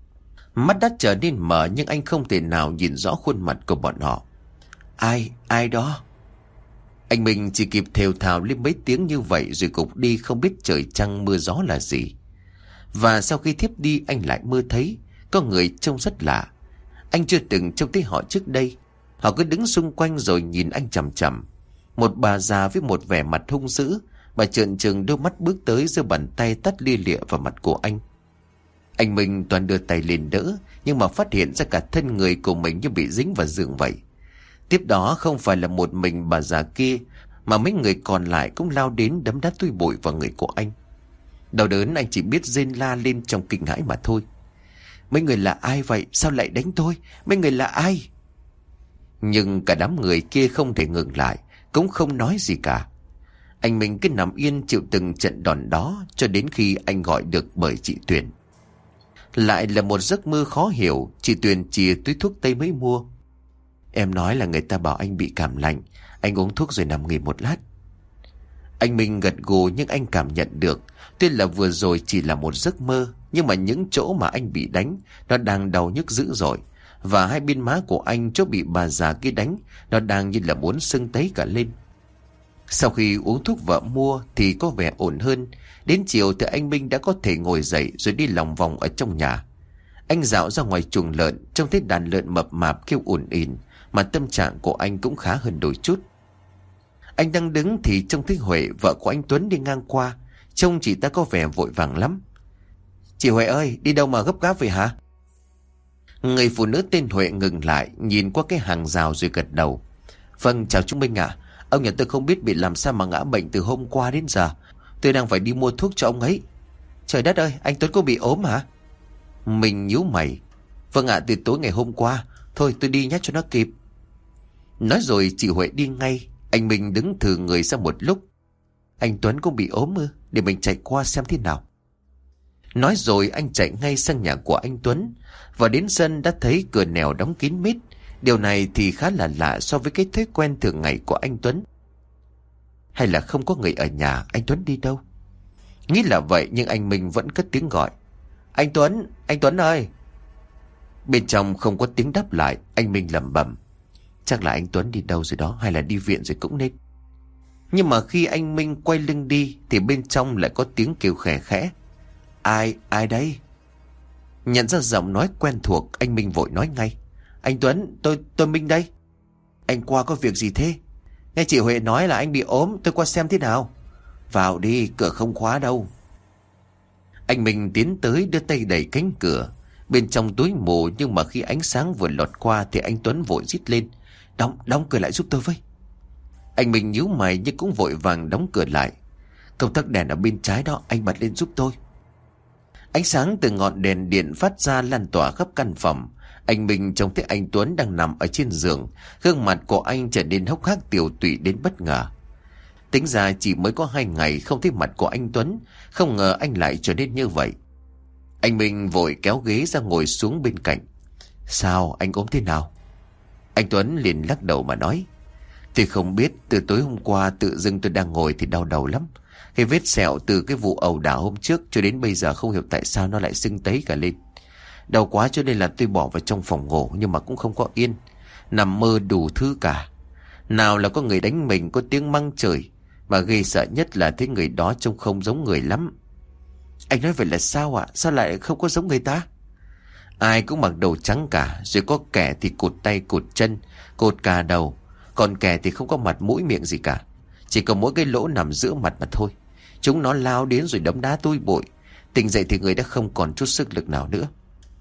Mắt đã trở nên mờ nhưng anh không thể nào nhìn rõ khuôn mặt của bọn họ. Ai, ai đó? Anh Minh chỉ kịp thều thào lên mấy tiếng như vậy rồi gục đi không biết trời trăng mưa gió là gì. Và sau khi thiếp đi anh lại mơ thấy có người trông rất lạ. Anh chưa từng trông thấy họ trước đây. Họ cứ đứng xung quanh rồi nhìn anh chằm chằm. Một bà già với một vẻ mặt hung dữ, bà trợn trừng đôi mắt bước tới giơ bàn tay tát lia lịa vào mặt của anh. Anh Minh toàn đưa tay lên đỡ, nhưng mà phát hiện ra cả thân người của mình như bị dính vào giường vậy. Tiếp đó không phải là một mình bà già kia, mà mấy người còn lại cũng lao đến đấm đá tui bụi vào người của anh. Đau đớn anh chỉ biết rên la lên trong kinh hãi mà thôi. Mấy người là ai vậy? Sao lại đánh tôi? Mấy người là ai? Nhưng cả đám người kia không thể ngừng lại, cũng không nói gì cả. Anh Minh cứ nằm yên chịu từng trận đòn đó cho đến khi anh gọi được bởi chị Tuyền. Lại là một giấc mơ khó hiểu. Chị Tuyền chìa túi thuốc tây mới mua. Em nói là người ta bảo anh bị cảm lạnh, anh uống thuốc rồi nằm nghỉ một lát. Anh Minh gật gù nhưng anh cảm nhận được tuy là vừa rồi chỉ là một giấc mơ, nhưng mà những chỗ mà anh bị đánh nó đang đau nhức dữ dội. Và hai bên má của anh chỗ bị bà già kia đánh, nó đang như là muốn sưng tấy cả lên. Sau khi uống thuốc vợ mua thì có vẻ ổn hơn. Đến chiều thì anh Minh đã có thể ngồi dậy rồi đi lòng vòng ở trong nhà. Anh dạo ra ngoài chuồng lợn, trông thấy đàn lợn mập mạp kêu ồn ìn, mà tâm trạng của anh cũng khá hơn đôi chút. Anh đang đứng thì trông thấy Huệ, vợ của anh Tuấn đi ngang qua. Trông chị ta có vẻ vội vàng lắm. Chị Huệ ơi, đi đâu mà gấp gáp vậy hả? Người phụ nữ tên Huệ ngừng lại, nhìn qua cái hàng rào rồi gật đầu. Vâng, chào chú Minh ạ. Ông nhà tôi không biết bị làm sao mà ngã bệnh từ hôm qua đến giờ. Tôi đang phải đi mua thuốc cho ông ấy. Trời đất ơi, anh Tuấn có bị ốm hả? Mình nhíu mày. Vâng ạ, từ tối ngày hôm qua. Thôi tôi đi nhé cho nó kịp. Nói rồi chị Huệ đi ngay. Anh Minh đứng thừ người ra một lúc. Anh Tuấn cũng bị ốm ư? Để mình chạy qua xem thế nào. Nói rồi anh chạy ngay sang nhà của anh Tuấn. Và đến sân đã thấy cửa nẻo đóng kín mít. Điều này thì khá là lạ so với cái thói quen thường ngày của anh Tuấn. Hay là không có người ở nhà, anh Tuấn đi đâu? Nghĩ là vậy nhưng anh Minh vẫn cất tiếng gọi. Anh Tuấn, anh Tuấn ơi! Bên trong không có tiếng đáp lại. Anh Minh lẩm bẩm. Chắc là anh Tuấn đi đâu rồi đó, hay là đi viện rồi cũng nên. Nhưng mà khi anh Minh quay lưng đi thì bên trong lại có tiếng kêu khẽ khẽ. Ai, ai đây? Nhận ra giọng nói quen thuộc, anh Minh vội nói ngay. Anh Tuấn, tôi, tôi Minh đây. Anh qua có việc gì thế? Nghe chị Huệ nói là anh bị ốm, tôi qua xem thế nào. Vào đi, cửa không khóa đâu. Anh Minh tiến tới đưa tay đẩy cánh cửa. Bên trong tối mù nhưng mà khi ánh sáng vừa lọt qua thì anh Tuấn vội rít lên. Đóng, đóng cửa lại giúp tôi với. Anh Minh nhíu mày nhưng cũng vội vàng đóng cửa lại. Công tắc đèn ở bên trái đó, anh bật lên giúp tôi. Ánh sáng từ ngọn đèn điện phát ra lan tỏa khắp căn phòng. Anh Minh trông thấy anh Tuấn đang nằm ở trên giường. Gương mặt của anh trở nên hốc hác tiều tụy đến bất ngờ. Tính ra chỉ mới có hai ngày không thấy mặt của anh Tuấn. Không ngờ anh lại trở nên như vậy. Anh Minh vội kéo ghế ra ngồi xuống bên cạnh. Sao, anh ốm thế nào? Anh Tuấn liền lắc đầu mà nói. Tôi không biết, từ tối hôm qua tự dưng tôi đang ngồi thì đau đầu lắm. Cái vết sẹo từ cái vụ ẩu đả hôm trước cho đến bây giờ không hiểu tại sao nó lại sưng tấy cả lên. Đau quá cho nên là tôi bỏ vào trong phòng ngủ nhưng mà cũng không có yên. Nằm mơ đủ thứ cả. Nào là có người đánh mình, có tiếng mắng chửi. Mà ghê sợ nhất là thấy người đó trông không giống người lắm. Anh nói vậy là sao ạ? À? Sao lại không có giống người ta? Ai cũng mặc đồ trắng cả. Rồi có kẻ thì cụt tay cụt chân, cụt cả đầu. Còn kẻ thì không có mặt mũi miệng gì cả. Chỉ có mỗi cái lỗ nằm giữa mặt mà thôi. Chúng nó lao đến rồi đấm đá tui bụi. Tỉnh dậy thì người đã không còn chút sức lực nào nữa.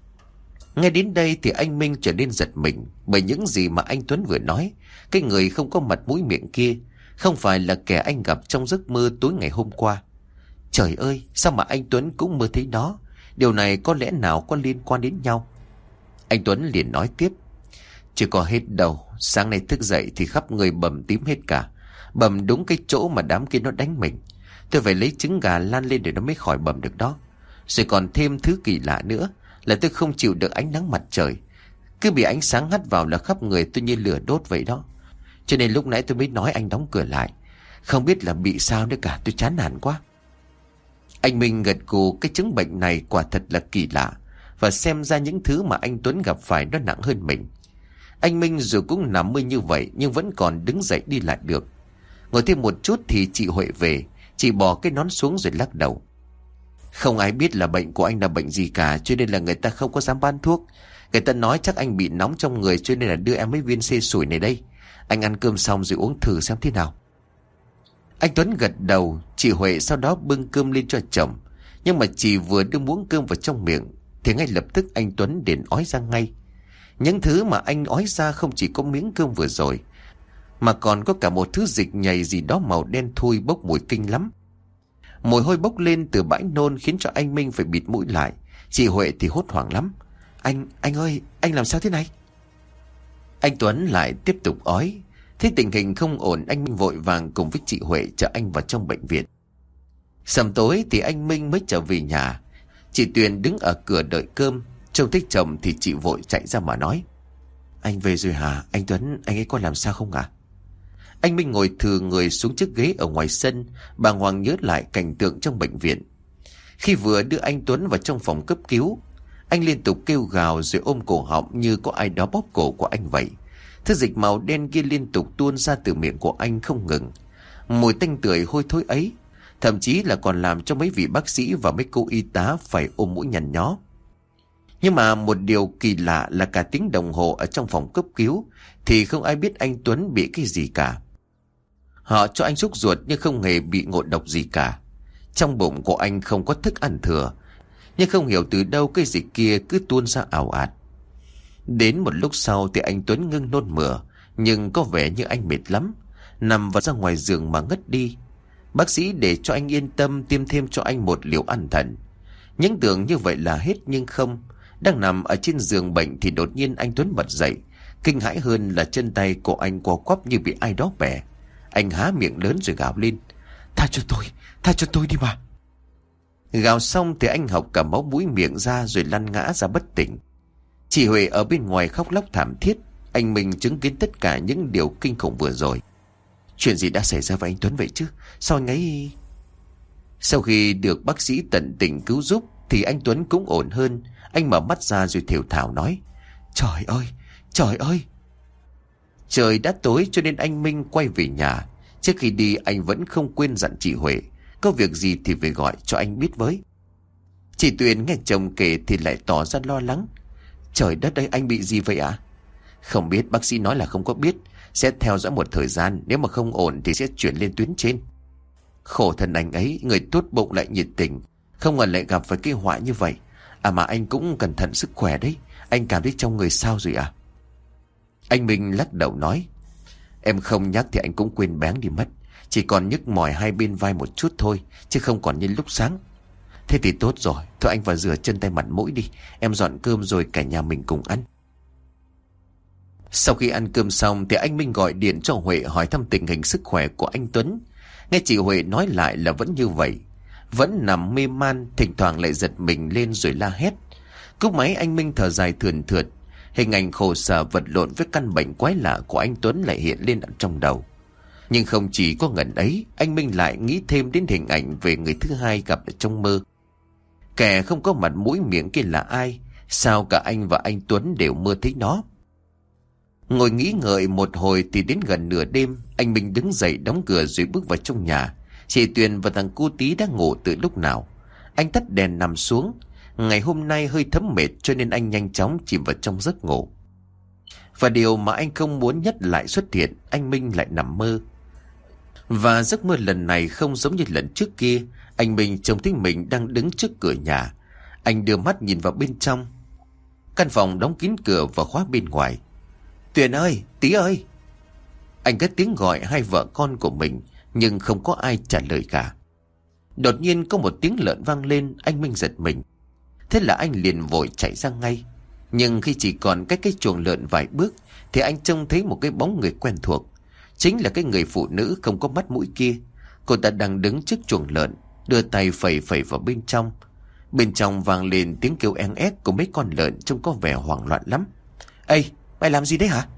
Nghe đến đây thì anh Minh trở nên giật mình. Bởi những gì mà anh Tuấn vừa nói. Cái người không có mặt mũi miệng kia không phải là kẻ anh gặp trong giấc mơ tối ngày hôm qua. Trời ơi, sao mà anh Tuấn cũng mơ thấy nó? Điều này có lẽ nào có liên quan đến nhau? Anh Tuấn liền nói tiếp. Chưa có hết đâu. Sáng nay thức dậy thì khắp người bầm tím hết cả. Bầm đúng cái chỗ mà đám kia nó đánh mình. Tôi phải lấy trứng gà lan lên để nó mới khỏi bầm được đó. Rồi còn thêm thứ kỳ lạ nữa là tôi không chịu được ánh nắng mặt trời. Cứ bị ánh sáng hắt vào là khắp người tôi như lửa đốt vậy đó. Cho nên lúc nãy tôi mới nói anh đóng cửa lại. Không biết là bị sao nữa cả, tôi chán nản quá. Anh Minh gật gù, cái chứng bệnh này quả thật là kỳ lạ. Và xem ra những thứ mà anh Tuấn gặp phải nó nặng hơn mình. Anh Minh dù cũng nằm mơ như vậy nhưng vẫn còn đứng dậy đi lại được. Ngồi thêm một chút thì chị Huệ về. Chị bỏ cái nón xuống rồi lắc đầu. Không ai biết là bệnh của anh là bệnh gì cả, cho nên là người ta không có dám bán thuốc. Người ta nói chắc anh bị nóng trong người, cho nên là đưa em mấy viên xê sủi này đây. Anh ăn cơm xong rồi uống thử xem thế nào. Anh Tuấn gật đầu. Chị Huệ sau đó bưng cơm lên cho chồng. Nhưng mà chị vừa đưa muỗng cơm vào trong miệng thì ngay lập tức anh Tuấn liền ói ra ngay. Những thứ mà anh ói ra không chỉ có miếng cơm vừa rồi, mà còn có cả một thứ dịch nhầy gì đó màu đen thui bốc mùi kinh lắm. Mùi hôi bốc lên từ bãi nôn khiến cho anh Minh phải bịt mũi lại. Chị Huệ thì hốt hoảng lắm. Anh, anh ơi, anh làm sao thế này? Anh Tuấn lại tiếp tục ói. Thấy tình hình không ổn, anh Minh vội vàng cùng với chị Huệ chở anh vào trong bệnh viện. Sầm tối thì anh Minh mới trở về nhà. Chị Tuyền đứng ở cửa đợi cơm. Trông thấy chồng thì chị vội chạy ra mà nói. Anh về rồi hả? Anh Tuấn, anh ấy có làm sao không ạ? À? Anh Minh ngồi thừ người xuống chiếc ghế ở ngoài sân. Bàng hoàng nhớ lại cảnh tượng trong bệnh viện. Khi vừa đưa anh Tuấn vào trong phòng cấp cứu, anh liên tục kêu gào rồi ôm cổ họng như có ai đó bóp cổ của anh vậy. Thứ dịch màu đen kia liên tục tuôn ra từ miệng của anh không ngừng. Mùi tanh tưởi hôi thối ấy thậm chí là còn làm cho mấy vị bác sĩ và mấy cô y tá phải ôm mũi nhăn nhó. Nhưng mà một điều kỳ lạ là cả tiếng đồng hồ ở trong phòng cấp cứu thì không ai biết anh Tuấn bị cái gì cả. Họ cho anh xúc ruột nhưng không hề bị ngộ độc gì cả. Trong bụng của anh không có thức ăn thừa, nhưng không hiểu từ đâu cái dịch kia cứ tuôn ra ào ạt. Đến một lúc sau thì anh Tuấn ngưng nôn mửa, nhưng có vẻ như anh mệt lắm, nằm vào ra ngoài giường mà ngất đi. Bác sĩ để cho anh yên tâm tiêm thêm cho anh một liều an thần. Những tưởng như vậy là hết nhưng không. Đang nằm ở trên giường bệnh thì đột nhiên anh Tuấn bật dậy. Kinh hãi hơn là chân tay của anh co quắp như bị ai đó bẻ. Anh há miệng lớn rồi gào lên: "Tha cho tôi, tha cho tôi đi mà." Gào xong thì anh học cả máu mũi miệng ra rồi lăn ngã ra bất tỉnh. Chị Huệ ở bên ngoài khóc lóc thảm thiết. Anh Minh chứng kiến tất cả những điều kinh khủng vừa rồi. Chuyện gì đã xảy ra với anh Tuấn vậy chứ? Sao anh ấy... Sau khi được bác sĩ tận tình cứu giúp thì anh Tuấn cũng ổn hơn. Anh mở mắt ra rồi thều thào nói: "Trời ơi, trời ơi." Trời đã tối cho nên anh Minh quay về nhà. Trước khi đi anh vẫn không quên dặn chị Huệ, có việc gì thì phải gọi cho anh biết với. Chị Tuyền nghe chồng kể thì lại tỏ ra lo lắng: "Trời đất ơi, anh bị gì vậy ạ?" À? "Không biết, bác sĩ nói là không có biết, sẽ theo dõi một thời gian, nếu mà không ổn thì sẽ chuyển lên tuyến trên." Khổ thân anh ấy, người tốt bụng lại nhiệt tình, không ngờ lại gặp phải cái họa như vậy. À mà anh cũng cẩn thận sức khỏe đấy. Anh cảm thấy trong người sao rồi à? Anh Minh lắc đầu nói: "Em không nhắc thì anh cũng quên bén đi mất. Chỉ còn nhức mỏi hai bên vai một chút thôi, chứ không còn như lúc sáng." "Thế thì tốt rồi, thôi anh vào rửa chân tay mặt mũi đi. Em dọn cơm rồi cả nhà mình cùng ăn." Sau khi ăn cơm xong thì anh Minh gọi điện cho Huệ hỏi thăm tình hình sức khỏe của anh Tuấn. Nghe chị Huệ nói lại là vẫn như vậy, vẫn nằm mê man, thỉnh thoảng lại giật mình lên rồi la hét. Cúp máy anh Minh thở dài thườn thượt. Hình ảnh khổ sở vật lộn với căn bệnh quái lạ của anh Tuấn lại hiện lên trong đầu. Nhưng không chỉ có ngần ấy, anh Minh lại nghĩ thêm đến hình ảnh về người thứ hai gặp ở trong mơ. Kẻ không có mặt mũi miệng kia là ai? Sao cả anh và anh Tuấn đều mơ thấy nó? Ngồi nghĩ ngợi một hồi thì đến gần nửa đêm, anh Minh đứng dậy đóng cửa rồi bước vào trong nhà. Chị Tuyền và thằng cu Tí đã ngủ từ lúc nào. Anh tắt đèn nằm xuống. Ngày hôm nay hơi thấm mệt cho nên anh nhanh chóng chìm vào trong giấc ngủ. Và điều mà anh không muốn nhất lại xuất hiện, anh Minh lại nằm mơ. Và giấc mơ lần này không giống như lần trước kia. Anh Minh trông thấy mình đang đứng trước cửa nhà. Anh đưa mắt nhìn vào bên trong. Căn phòng đóng kín cửa và khóa bên ngoài. "Tuyền ơi, Tí ơi!" Anh cất tiếng gọi hai vợ con của mình, nhưng không có ai trả lời cả. Đột nhiên có một tiếng lợn vang lên, anh Minh giật mình. Thế là anh liền vội chạy ra ngay. Nhưng khi chỉ còn cách cái chuồng lợn vài bước thì anh trông thấy một cái bóng người quen thuộc. Chính là cái người phụ nữ không có mắt mũi kia. Cô ta đang đứng trước chuồng lợn, đưa tay phẩy phẩy vào bên trong. Bên trong vang lên tiếng kêu en ép của mấy con lợn trông có vẻ hoảng loạn lắm. "Ê, mày làm gì đấy hả?"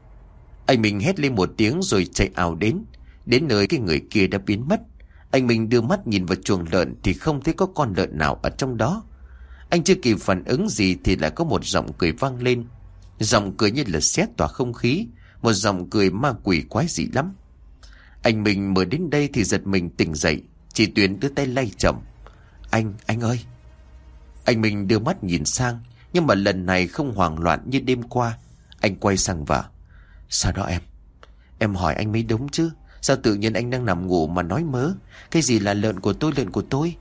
Anh Minh hét lên một tiếng rồi chạy ào đến. Đến nơi cái người kia đã biến mất. Anh Minh đưa mắt nhìn vào chuồng lợn thì không thấy có con lợn nào ở trong đó. Anh chưa kịp phản ứng gì thì lại có một giọng cười vang lên. Giọng cười như là xé tỏa không khí, một giọng cười ma quỷ quái dị lắm. Anh Minh mới đến đây thì giật mình tỉnh dậy. Chị Tuyền đưa tay lay chậm. Anh, anh ơi!" Anh Minh đưa mắt nhìn sang, nhưng mà lần này không hoảng loạn như đêm qua. Anh quay sang vợ. "Sao đó em? Em hỏi anh mới đúng chứ. Sao tự nhiên anh đang nằm ngủ mà nói mớ? Cái gì là lợn của tôi, lợn của tôi?"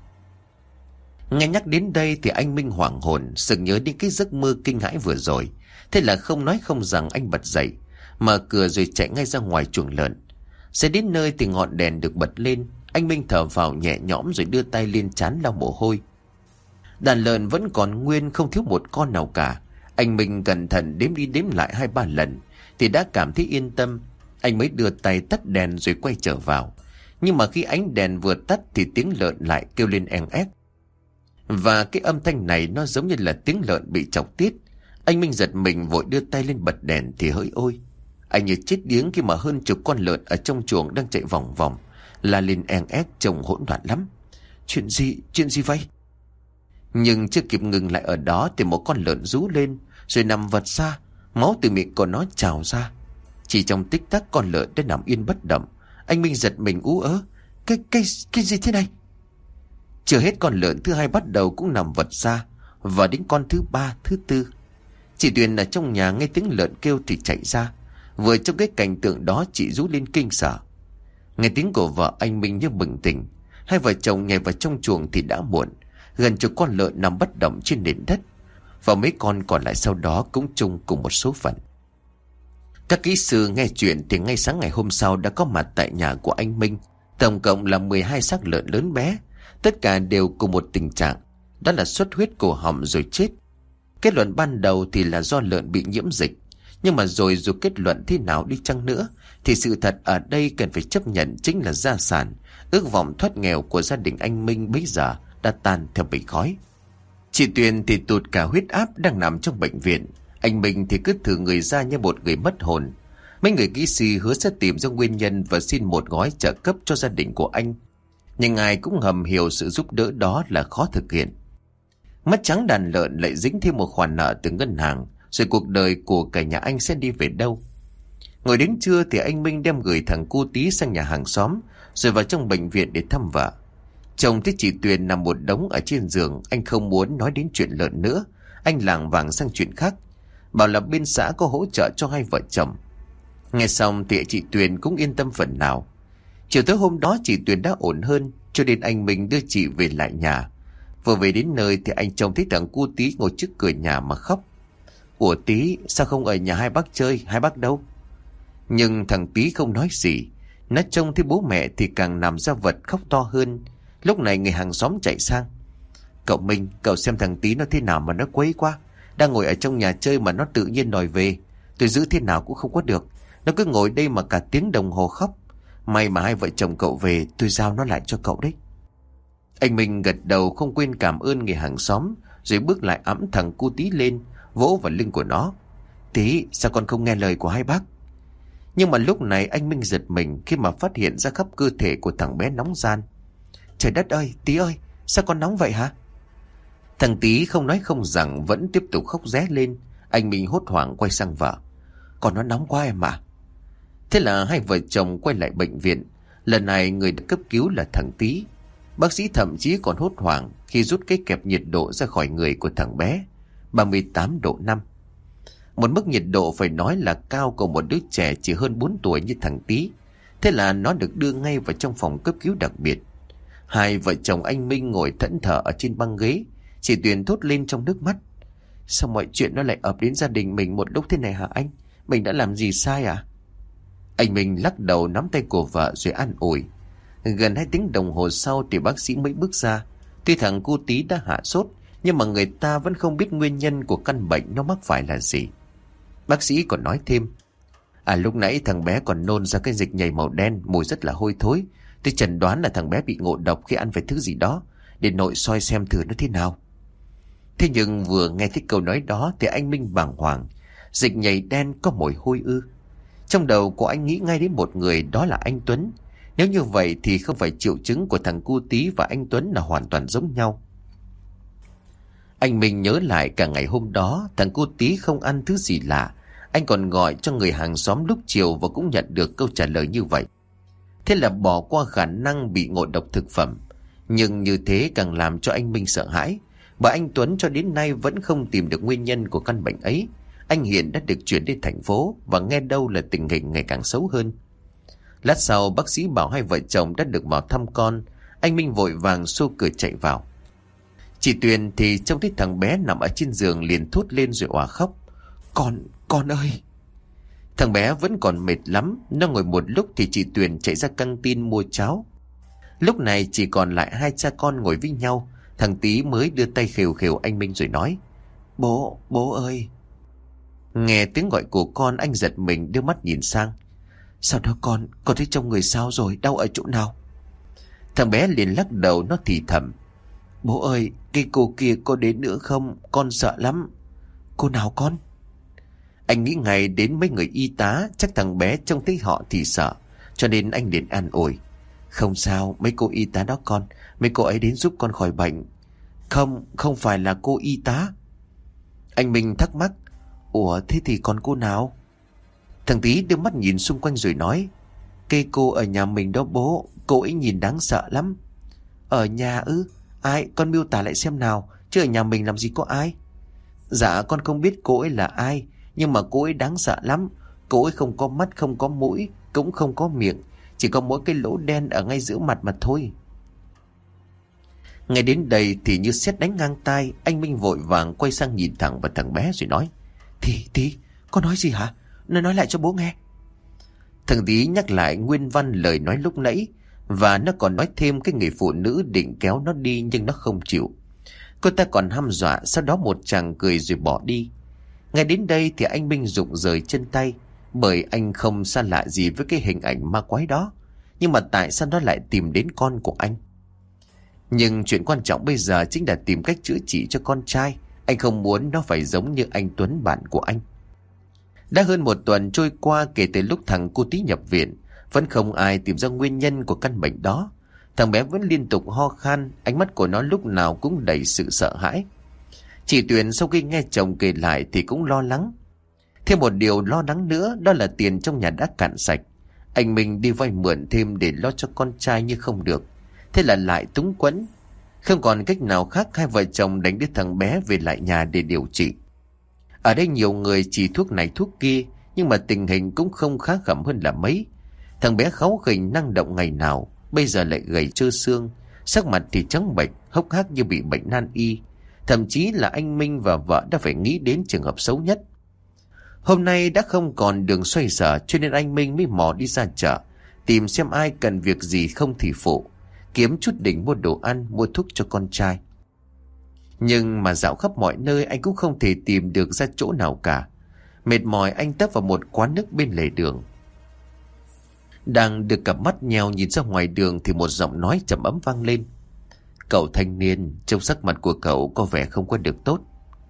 Nghe nhắc đến đây thì anh Minh hoảng hồn, sực nhớ đến cái giấc mơ kinh hãi vừa rồi. Thế là không nói không rằng anh bật dậy, mở cửa rồi chạy ngay ra ngoài chuồng lợn. Sẽ đến nơi thì ngọn đèn được bật lên. Anh Minh thở vào nhẹ nhõm rồi đưa tay lên trán lau mồ hôi. Đàn lợn vẫn còn nguyên, không thiếu một con nào cả. Anh Minh cẩn thận đếm đi đếm lại hai ba lần thì đã cảm thấy yên tâm. Anh mới đưa tay tắt đèn rồi quay trở vào. Nhưng mà khi ánh đèn vừa tắt thì tiếng lợn lại kêu lên en ép. Và cái âm thanh này nó giống như là tiếng lợn bị chọc tiết. Anh Minh giật mình vội đưa tay lên bật đèn thì hỡi ôi, anh như chết điếng khi mà hơn chục con lợn ở trong chuồng đang chạy vòng vòng, la lên en ép trông hỗn loạn lắm. Chuyện gì, chuyện gì vậy? Nhưng chưa kịp ngừng lại ở đó thì một con lợn rú lên rồi nằm vật ra, máu từ miệng của nó trào ra. Chỉ trong tích tắc con lợn đã nằm yên bất động. Anh Minh giật mình ú ớ. Cái, cái, cái gì thế này? Chưa hết con lợn thứ hai bắt đầu cũng nằm vật ra, và đến con thứ ba, thứ tư. Chị Tuyền ở trong nhà nghe tiếng lợn kêu thì chạy ra. Vừa trong cái cảnh tượng đó chị rú lên kinh sợ. Nghe tiếng của vợ anh Minh như bừng tỉnh. Hai vợ chồng nhảy vào trong chuồng thì đã muộn. Gần chục con lợn nằm bất động trên nền đất. và mấy con còn lại sau đó cũng chung cùng một số phận. Các kỹ sư nghe chuyện thì ngay sáng ngày hôm sau đã có mặt tại nhà của anh Minh. Tổng cộng là mười hai xác lợn lớn bé, tất cả đều cùng một tình trạng, đó là xuất huyết cổ họng rồi chết. Kết luận ban đầu thì là do lợn bị nhiễm dịch, nhưng mà rồi dù kết luận thế nào đi chăng nữa thì sự thật ở đây cần phải chấp nhận chính là gia sản, ước vọng thoát nghèo của gia đình anh Minh bấy giờ đã tan theo bầy khói. Chị Tuyền thì tụt cả huyết áp đang nằm trong bệnh viện. Anh Minh thì cứ thử người ra như một người mất hồn. Mấy người kỹ sư hứa sẽ tìm ra nguyên nhân và xin một gói trợ cấp cho gia đình của anh, nhưng ai cũng ngầm hiểu sự giúp đỡ đó là khó thực hiện. Mất trắng đàn lợn lại dính thêm một khoản nợ từ ngân hàng, rồi cuộc đời của cả nhà anh sẽ đi về đâu? Ngồi đến trưa thì anh Minh đem gửi thằng cu Tí sang nhà hàng xóm, rồi vào trong bệnh viện để thăm vợ. Chồng thấy chị Tuyền nằm một đống ở trên giường, anh không muốn nói đến chuyện lợn nữa. Anh lảng vảng sang chuyện khác, bảo là bên xã có hỗ trợ cho hai vợ chồng. Nghe xong thì chị Tuyền cũng yên tâm phần nào. Chiều tối hôm đó chị Tuyền đã ổn hơn, cho nên anh Minh đưa chị về lại nhà. Vừa về đến nơi thì anh trông thấy thằng cu Tí ngồi trước cửa nhà mà khóc. Ủa Tí, sao không ở nhà hai bác chơi, hai bác đâu? Nhưng thằng Tí không nói gì. Nó trông thấy bố mẹ thì càng nằm ra vật khóc to hơn. Lúc này người hàng xóm chạy sang. Cậu Minh, cậu xem thằng Tí nó thế nào mà nó quấy quá. Đang ngồi ở trong nhà chơi mà nó tự nhiên đòi về. Tôi giữ thế nào cũng không có được. Nó cứ ngồi đây mà cả tiếng đồng hồ khóc. May mà hai vợ chồng cậu về, tôi giao nó lại cho cậu đấy. Anh Minh gật đầu không quên cảm ơn người hàng xóm, rồi bước lại ẵm thằng cu Tí lên, vỗ vào lưng của nó. Tí, sao con không nghe lời của hai bác? Nhưng mà lúc này anh Minh giật mình khi mà phát hiện ra khắp cơ thể của thằng bé nóng ran. Trời đất ơi, Tí ơi, sao con nóng vậy hả? Thằng Tí không nói không rằng vẫn tiếp tục khóc ré lên. Anh Minh hốt hoảng quay sang vợ. Còn nó nóng quá em ạ. Thế là hai vợ chồng quay lại bệnh viện. Lần này người được cấp cứu là thằng Tí. Bác sĩ thậm chí còn hốt hoảng khi rút cái kẹp nhiệt độ ra khỏi người của thằng bé. ba mươi tám độ năm. Một mức nhiệt độ phải nói là cao của một đứa trẻ chỉ hơn bốn tuổi như thằng Tí. Thế là nó được đưa ngay vào trong phòng cấp cứu đặc biệt. Hai vợ chồng anh Minh ngồi thẫn thờ ở trên băng ghế. Chị Tuyền thốt lên trong nước mắt. Sao mọi chuyện nó lại ập đến gia đình mình một lúc thế này hả anh? Mình đã làm gì sai à? Anh Minh lắc đầu nắm tay của vợ rồi an ủi. Gần hai tiếng đồng hồ sau thì bác sĩ mới bước ra. Tuy thằng cu Tí đã hạ sốt, nhưng mà người ta vẫn không biết nguyên nhân của căn bệnh nó mắc phải là gì. Bác sĩ còn nói thêm. À lúc nãy thằng bé còn nôn ra cái dịch nhầy màu đen, mùi rất là hôi thối. Tôi chẩn đoán là thằng bé bị ngộ độc khi ăn phải thứ gì đó. Để nội soi xem thử nó thế nào. Thế nhưng vừa nghe thấy câu nói đó thì anh Minh bàng hoàng. Dịch nhầy đen có mùi hôi ư? Trong đầu của anh nghĩ ngay đến một người, đó là anh Tuấn. Nếu như vậy thì không phải triệu chứng của thằng cu Tí và anh Tuấn là hoàn toàn giống nhau. Anh Minh nhớ lại cả ngày hôm đó thằng cu Tí không ăn thứ gì lạ. Anh còn gọi cho người hàng xóm lúc chiều và cũng nhận được câu trả lời như vậy. Thế là bỏ qua khả năng bị ngộ độc thực phẩm. Nhưng như thế càng làm cho anh Minh sợ hãi, bởi anh Tuấn cho đến nay vẫn không tìm được nguyên nhân của căn bệnh ấy. Anh hiện đã được chuyển đến thành phố và nghe đâu là tình hình ngày càng xấu hơn. Lát sau bác sĩ bảo hai vợ chồng đã được vào thăm con. Anh Minh vội vàng xô cửa chạy vào. Chị Tuyền thì trông thấy thằng bé nằm ở trên giường liền thốt lên rồi òa khóc. Con, con ơi! Thằng bé vẫn còn mệt lắm. Nó ngồi một lúc thì chị Tuyền chạy ra căng tin mua cháo. Lúc này chỉ còn lại hai cha con ngồi với nhau. Thằng Tí mới đưa tay khều khều anh Minh rồi nói. Bố, bố ơi! Nghe tiếng gọi của con anh giật mình đưa mắt nhìn sang. Sao đó con, con thấy trong người sao rồi, đau ở chỗ nào? Thằng bé liền lắc đầu, nó thì thầm. Bố ơi, cái cô kia có đến nữa không? Con sợ lắm. Cô nào con? Anh nghĩ ngay đến mấy người y tá, chắc thằng bé trông thấy họ thì sợ, cho nên anh liền an ủi. Không sao, mấy cô y tá đó con, mấy cô ấy đến giúp con khỏi bệnh. Không, không phải là cô y tá. Anh Minh thắc mắc. Ủa thế thì còn cô nào? Thằng Tí đưa mắt nhìn xung quanh rồi nói. Cây cô ở nhà mình đó bố, cô ấy nhìn đáng sợ lắm. Ở nhà ư? Ai? Con miêu tả lại xem nào, chứ ở nhà mình làm gì có ai. Dạ con không biết cô ấy là ai, nhưng mà cô ấy đáng sợ lắm. Cô ấy không có mắt, không có mũi, cũng không có miệng, chỉ có mỗi cái lỗ đen ở ngay giữa mặt mà thôi. Ngay đến đây thì như sét đánh ngang tai, anh Minh vội vàng quay sang nhìn thẳng vào thằng bé rồi nói: Tí, tí, con nói gì hả? Nó nói lại cho bố nghe. Thằng Tí nhắc lại nguyên văn lời nói lúc nãy, và nó còn nói thêm cái người phụ nữ định kéo nó đi nhưng nó không chịu. Cô ta còn hăm dọa, sau đó một chàng cười rồi bỏ đi. Ngay đến đây thì anh Minh rụng rời chân tay, bởi anh không xa lạ gì với cái hình ảnh ma quái đó. Nhưng mà tại sao nó lại tìm đến con của anh? Nhưng chuyện quan trọng bây giờ chính là tìm cách chữa trị cho con trai. Anh không muốn nó phải giống như anh Tuấn bạn của anh. Đã hơn một tuần trôi qua kể từ lúc thằng cô Tí nhập viện, vẫn không ai tìm ra nguyên nhân của căn bệnh đó. Thằng bé vẫn liên tục ho khan, ánh mắt của nó lúc nào cũng đầy sự sợ hãi. Chị Tuyền sau khi nghe chồng kể lại thì cũng lo lắng. Thêm một điều lo lắng nữa, đó là tiền trong nhà đã cạn sạch. Anh Minh đi vay mượn thêm để lo cho con trai nhưng không được. Thế là lại túng quẫn. Không còn cách nào khác, hai vợ chồng đánh đưa thằng bé về lại nhà để điều trị. Ở đây nhiều người chỉ thuốc này thuốc kia, nhưng mà tình hình cũng không khá khẩm hơn là mấy. Thằng bé kháu khỉnh năng động ngày nào, bây giờ lại gầy trơ xương, sắc mặt thì trắng bệch, hốc hác như bị bệnh nan y. Thậm chí là anh Minh và vợ đã phải nghĩ đến trường hợp xấu nhất. Hôm nay đã không còn đường xoay sở, cho nên anh Minh mới mò đi ra chợ, tìm xem ai cần việc gì không thì phụ, kiếm chút đỉnh mua đồ ăn, mua thuốc cho con trai. Nhưng mà dạo khắp mọi nơi anh cũng không thể tìm được ra chỗ nào cả. Mệt mỏi anh tấp vào một quán nước bên lề đường. Đang được cặp mắt nheo nhìn ra ngoài đường thì một giọng nói trầm ấm vang lên: Cậu thanh niên, trông sắc mặt của cậu có vẻ không có được tốt.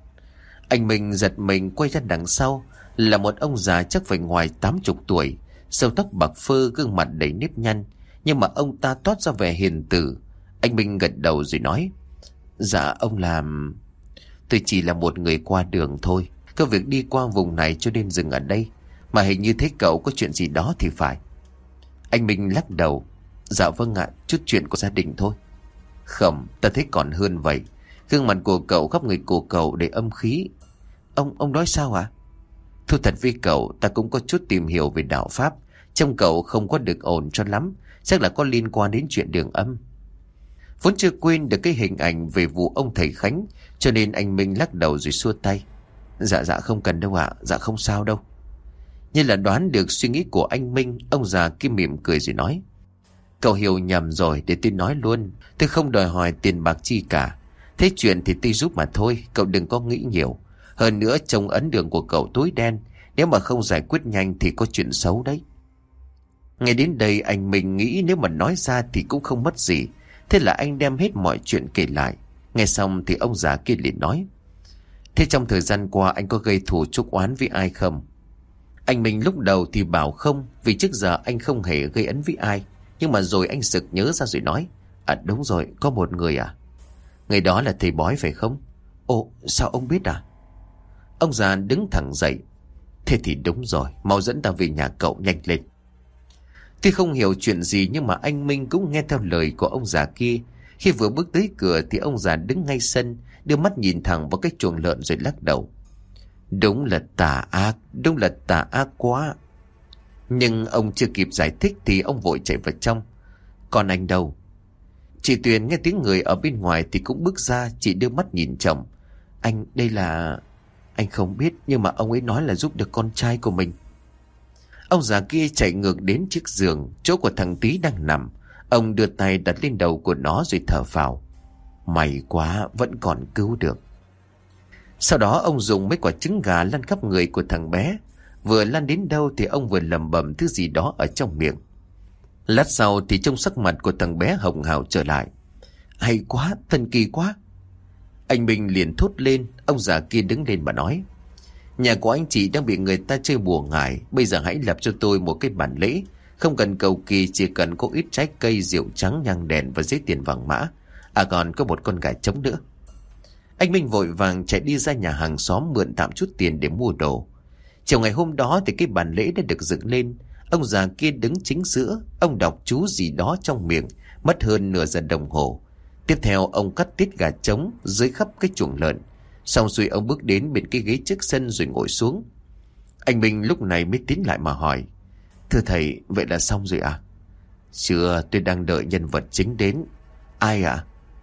Anh Minh giật mình quay ra đằng sau, là một ông già chắc phải ngoài tám chục tuổi, râu tóc bạc phơ, gương mặt đầy nếp nhăn, nhưng mà ông ta toát ra vẻ hiền từ. Anh Minh gật đầu rồi nói: Dạ ông làm... Tôi chỉ là một người qua đường thôi, có việc đi qua vùng này cho nên dừng ở đây. Mà hình như thấy cậu có chuyện gì đó thì phải. Anh Minh lắc đầu: Dạ vâng ạ, chút chuyện của gia đình thôi. Không, ta thấy còn hơn vậy. Gương mặt của cậu khắp người của cậu đầy âm khí. Ông ông nói sao ạ? À? Thú thật với cậu, ta cũng có chút tìm hiểu về đạo Pháp. Trông cậu không có được ổn cho lắm, chắc là có liên quan đến chuyện đường âm. Vốn chưa quên được cái hình ảnh về vụ ông thầy Khánh, cho nên anh Minh lắc đầu rồi xua tay: Dạ dạ không cần đâu ạ, à. Dạ không sao đâu. Như là đoán được suy nghĩ của anh Minh, ông già kia mỉm cười rồi nói: Cậu hiểu nhầm rồi, để tôi nói luôn. Tôi không đòi hỏi tiền bạc chi cả. Thế chuyện thì tôi giúp mà thôi, cậu đừng có nghĩ nhiều. Hơn nữa trông ấn đường của cậu tối đen, nếu mà không giải quyết nhanh thì có chuyện xấu đấy. Ngay đến đây anh Minh nghĩ nếu mà nói ra thì cũng không mất gì. Thế là anh đem hết mọi chuyện kể lại. Nghe xong thì ông già kia liền nói: Thế trong thời gian qua anh có gây thù chuốc oán với ai không? Anh Minh lúc đầu thì bảo không, vì trước giờ anh không hề gây ấn với ai. Nhưng mà rồi anh sực nhớ ra rồi nói: À đúng rồi, có một người à? Người đó là thầy bói phải không? Ồ, sao ông biết à? Ông già đứng thẳng dậy: Thế thì đúng rồi, mau dẫn ta về nhà cậu nhanh lên. Tuy không hiểu chuyện gì nhưng mà anh Minh cũng nghe theo lời của ông già kia. Khi vừa bước tới cửa thì ông già đứng ngay sân, đưa mắt nhìn thẳng vào cái chuồng lợn rồi lắc đầu: Đúng là tà ác, đúng là tà ác quá. Nhưng ông chưa kịp giải thích thì ông vội chạy vào trong: Còn anh đâu? Chị Tuyền nghe tiếng người ở bên ngoài thì cũng bước ra. Chị đưa mắt nhìn chồng: Anh, đây là... Anh không biết, nhưng mà ông ấy nói là giúp được con trai của mình. Ông già kia chạy ngược đến chiếc giường, chỗ của thằng Tí đang nằm. Ông đưa tay đặt lên đầu của nó rồi thở phào: May quá, vẫn còn cứu được. Sau đó ông dùng mấy quả trứng gà lăn khắp người của thằng bé. Vừa lăn đến đâu thì ông vừa lẩm bẩm thứ gì đó ở trong miệng. Lát sau thì trông sắc mặt của thằng bé hồng hào trở lại: Hay quá, thần kỳ quá. Anh Minh liền thốt lên. Ông già kia đứng lên mà nói: Nhà của anh chị đang bị người ta chơi bùa ngải. Bây giờ hãy lập cho tôi một cái bản lễ. Không cần cầu kỳ, chỉ cần có ít trái cây, rượu trắng, nhang đèn và giấy tiền vàng mã. À còn có một con gà trống nữa. Anh Minh vội vàng chạy đi ra nhà hàng xóm mượn tạm chút tiền để mua đồ. Chiều ngày hôm đó thì cái bàn lễ đã được dựng lên. Ông già kia đứng chính giữa. Ông đọc chú gì đó trong miệng, mất hơn nửa giờ đồng hồ. Tiếp theo ông cắt tiết gà trống dưới khắp cái chuồng lợn. Xong rồi ông bước đến bên cái ghế trước sân rồi ngồi xuống. Anh Minh lúc này mới tiến lại mà hỏi: Thưa thầy, vậy là xong rồi à? Chưa, tôi đang đợi nhân vật chính đến. Ai ạ? À?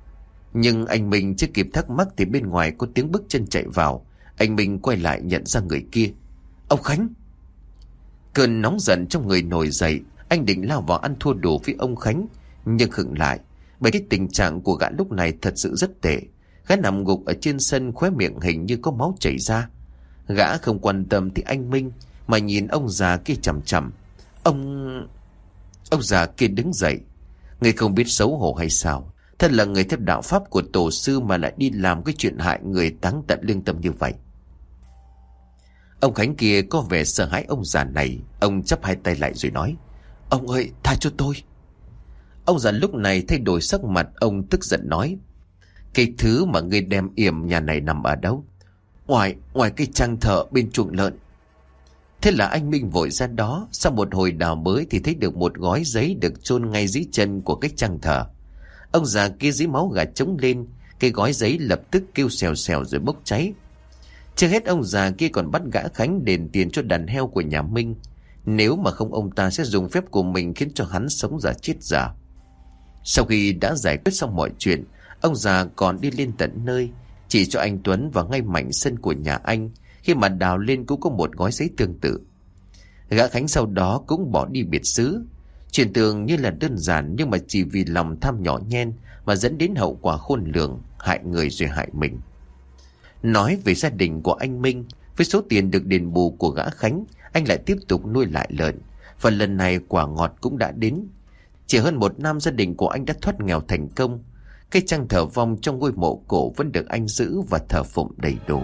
Nhưng anh Minh chưa kịp thắc mắc thì bên ngoài có tiếng bước chân chạy vào. Anh Minh quay lại nhận ra người kia. Ông Khánh! Cơn nóng giận trong người nổi dậy. Anh định lao vào ăn thua đủ với ông Khánh, nhưng khựng lại, bởi cái tình trạng của gã lúc này thật sự rất tệ. Gã nằm gục ở trên sân, khóe miệng hình như có máu chảy ra. Gã không quan tâm thì anh Minh, mà nhìn ông già kia chằm chằm. Ông... Ông già kia đứng dậy. Người không biết xấu hổ hay sao? Thật là người theo đạo pháp của tổ sư mà lại đi làm cái chuyện hại người táng tận lương tâm như vậy. Ông Khánh kia có vẻ sợ hãi ông già này. Ông chắp hai tay lại rồi nói: Ông ơi, tha cho tôi. Ông già lúc này thay đổi sắc mặt. Ông tức giận nói: Cái thứ mà ngươi đem yểm nhà này nằm ở đâu? Ngoài, ngoài cái trang thờ bên chuồng lợn. Thế là anh Minh vội ra đó. Sau một hồi đào bới thì thấy được một gói giấy được chôn ngay dưới chân của cái trang thờ. Ông già kia dưới máu gà trống lên. Cái gói giấy lập tức kêu xèo xèo rồi bốc cháy. Chưa hết, ông già kia còn bắt gã Khánh đền tiền cho đàn heo của nhà Minh. Nếu mà không, ông ta sẽ dùng phép của mình khiến cho hắn sống giả chết giả. Sau khi đã giải quyết xong mọi chuyện, ông già còn đi lên tận nơi, chỉ cho anh Tuấn vào ngay mảnh sân của nhà anh. Khi mà đào lên cũng có một gói giấy tương tự. Gã Khánh sau đó cũng bỏ đi biệt xứ. Chuyện tưởng như là đơn giản, nhưng mà chỉ vì lòng tham nhỏ nhen mà dẫn đến hậu quả khôn lường, hại người rồi hại mình. Nói về gia đình của anh Minh, với số tiền được đền bù của gã Khánh, anh lại tiếp tục nuôi lại lợn. Và lần này quả ngọt cũng đã đến. Chỉ hơn một năm, gia đình của anh đã thoát nghèo thành công. Cái trang thờ vong trong ngôi mộ cổ vẫn được anh giữ và thờ phụng đầy đủ.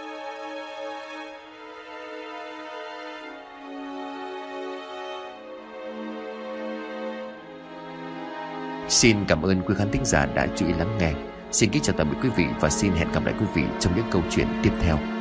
Xin cảm ơn quý khán thính giả đã chú ý lắng nghe. Xin kính chào tạm biệt quý vị và xin hẹn gặp lại quý vị trong những câu chuyện tiếp theo.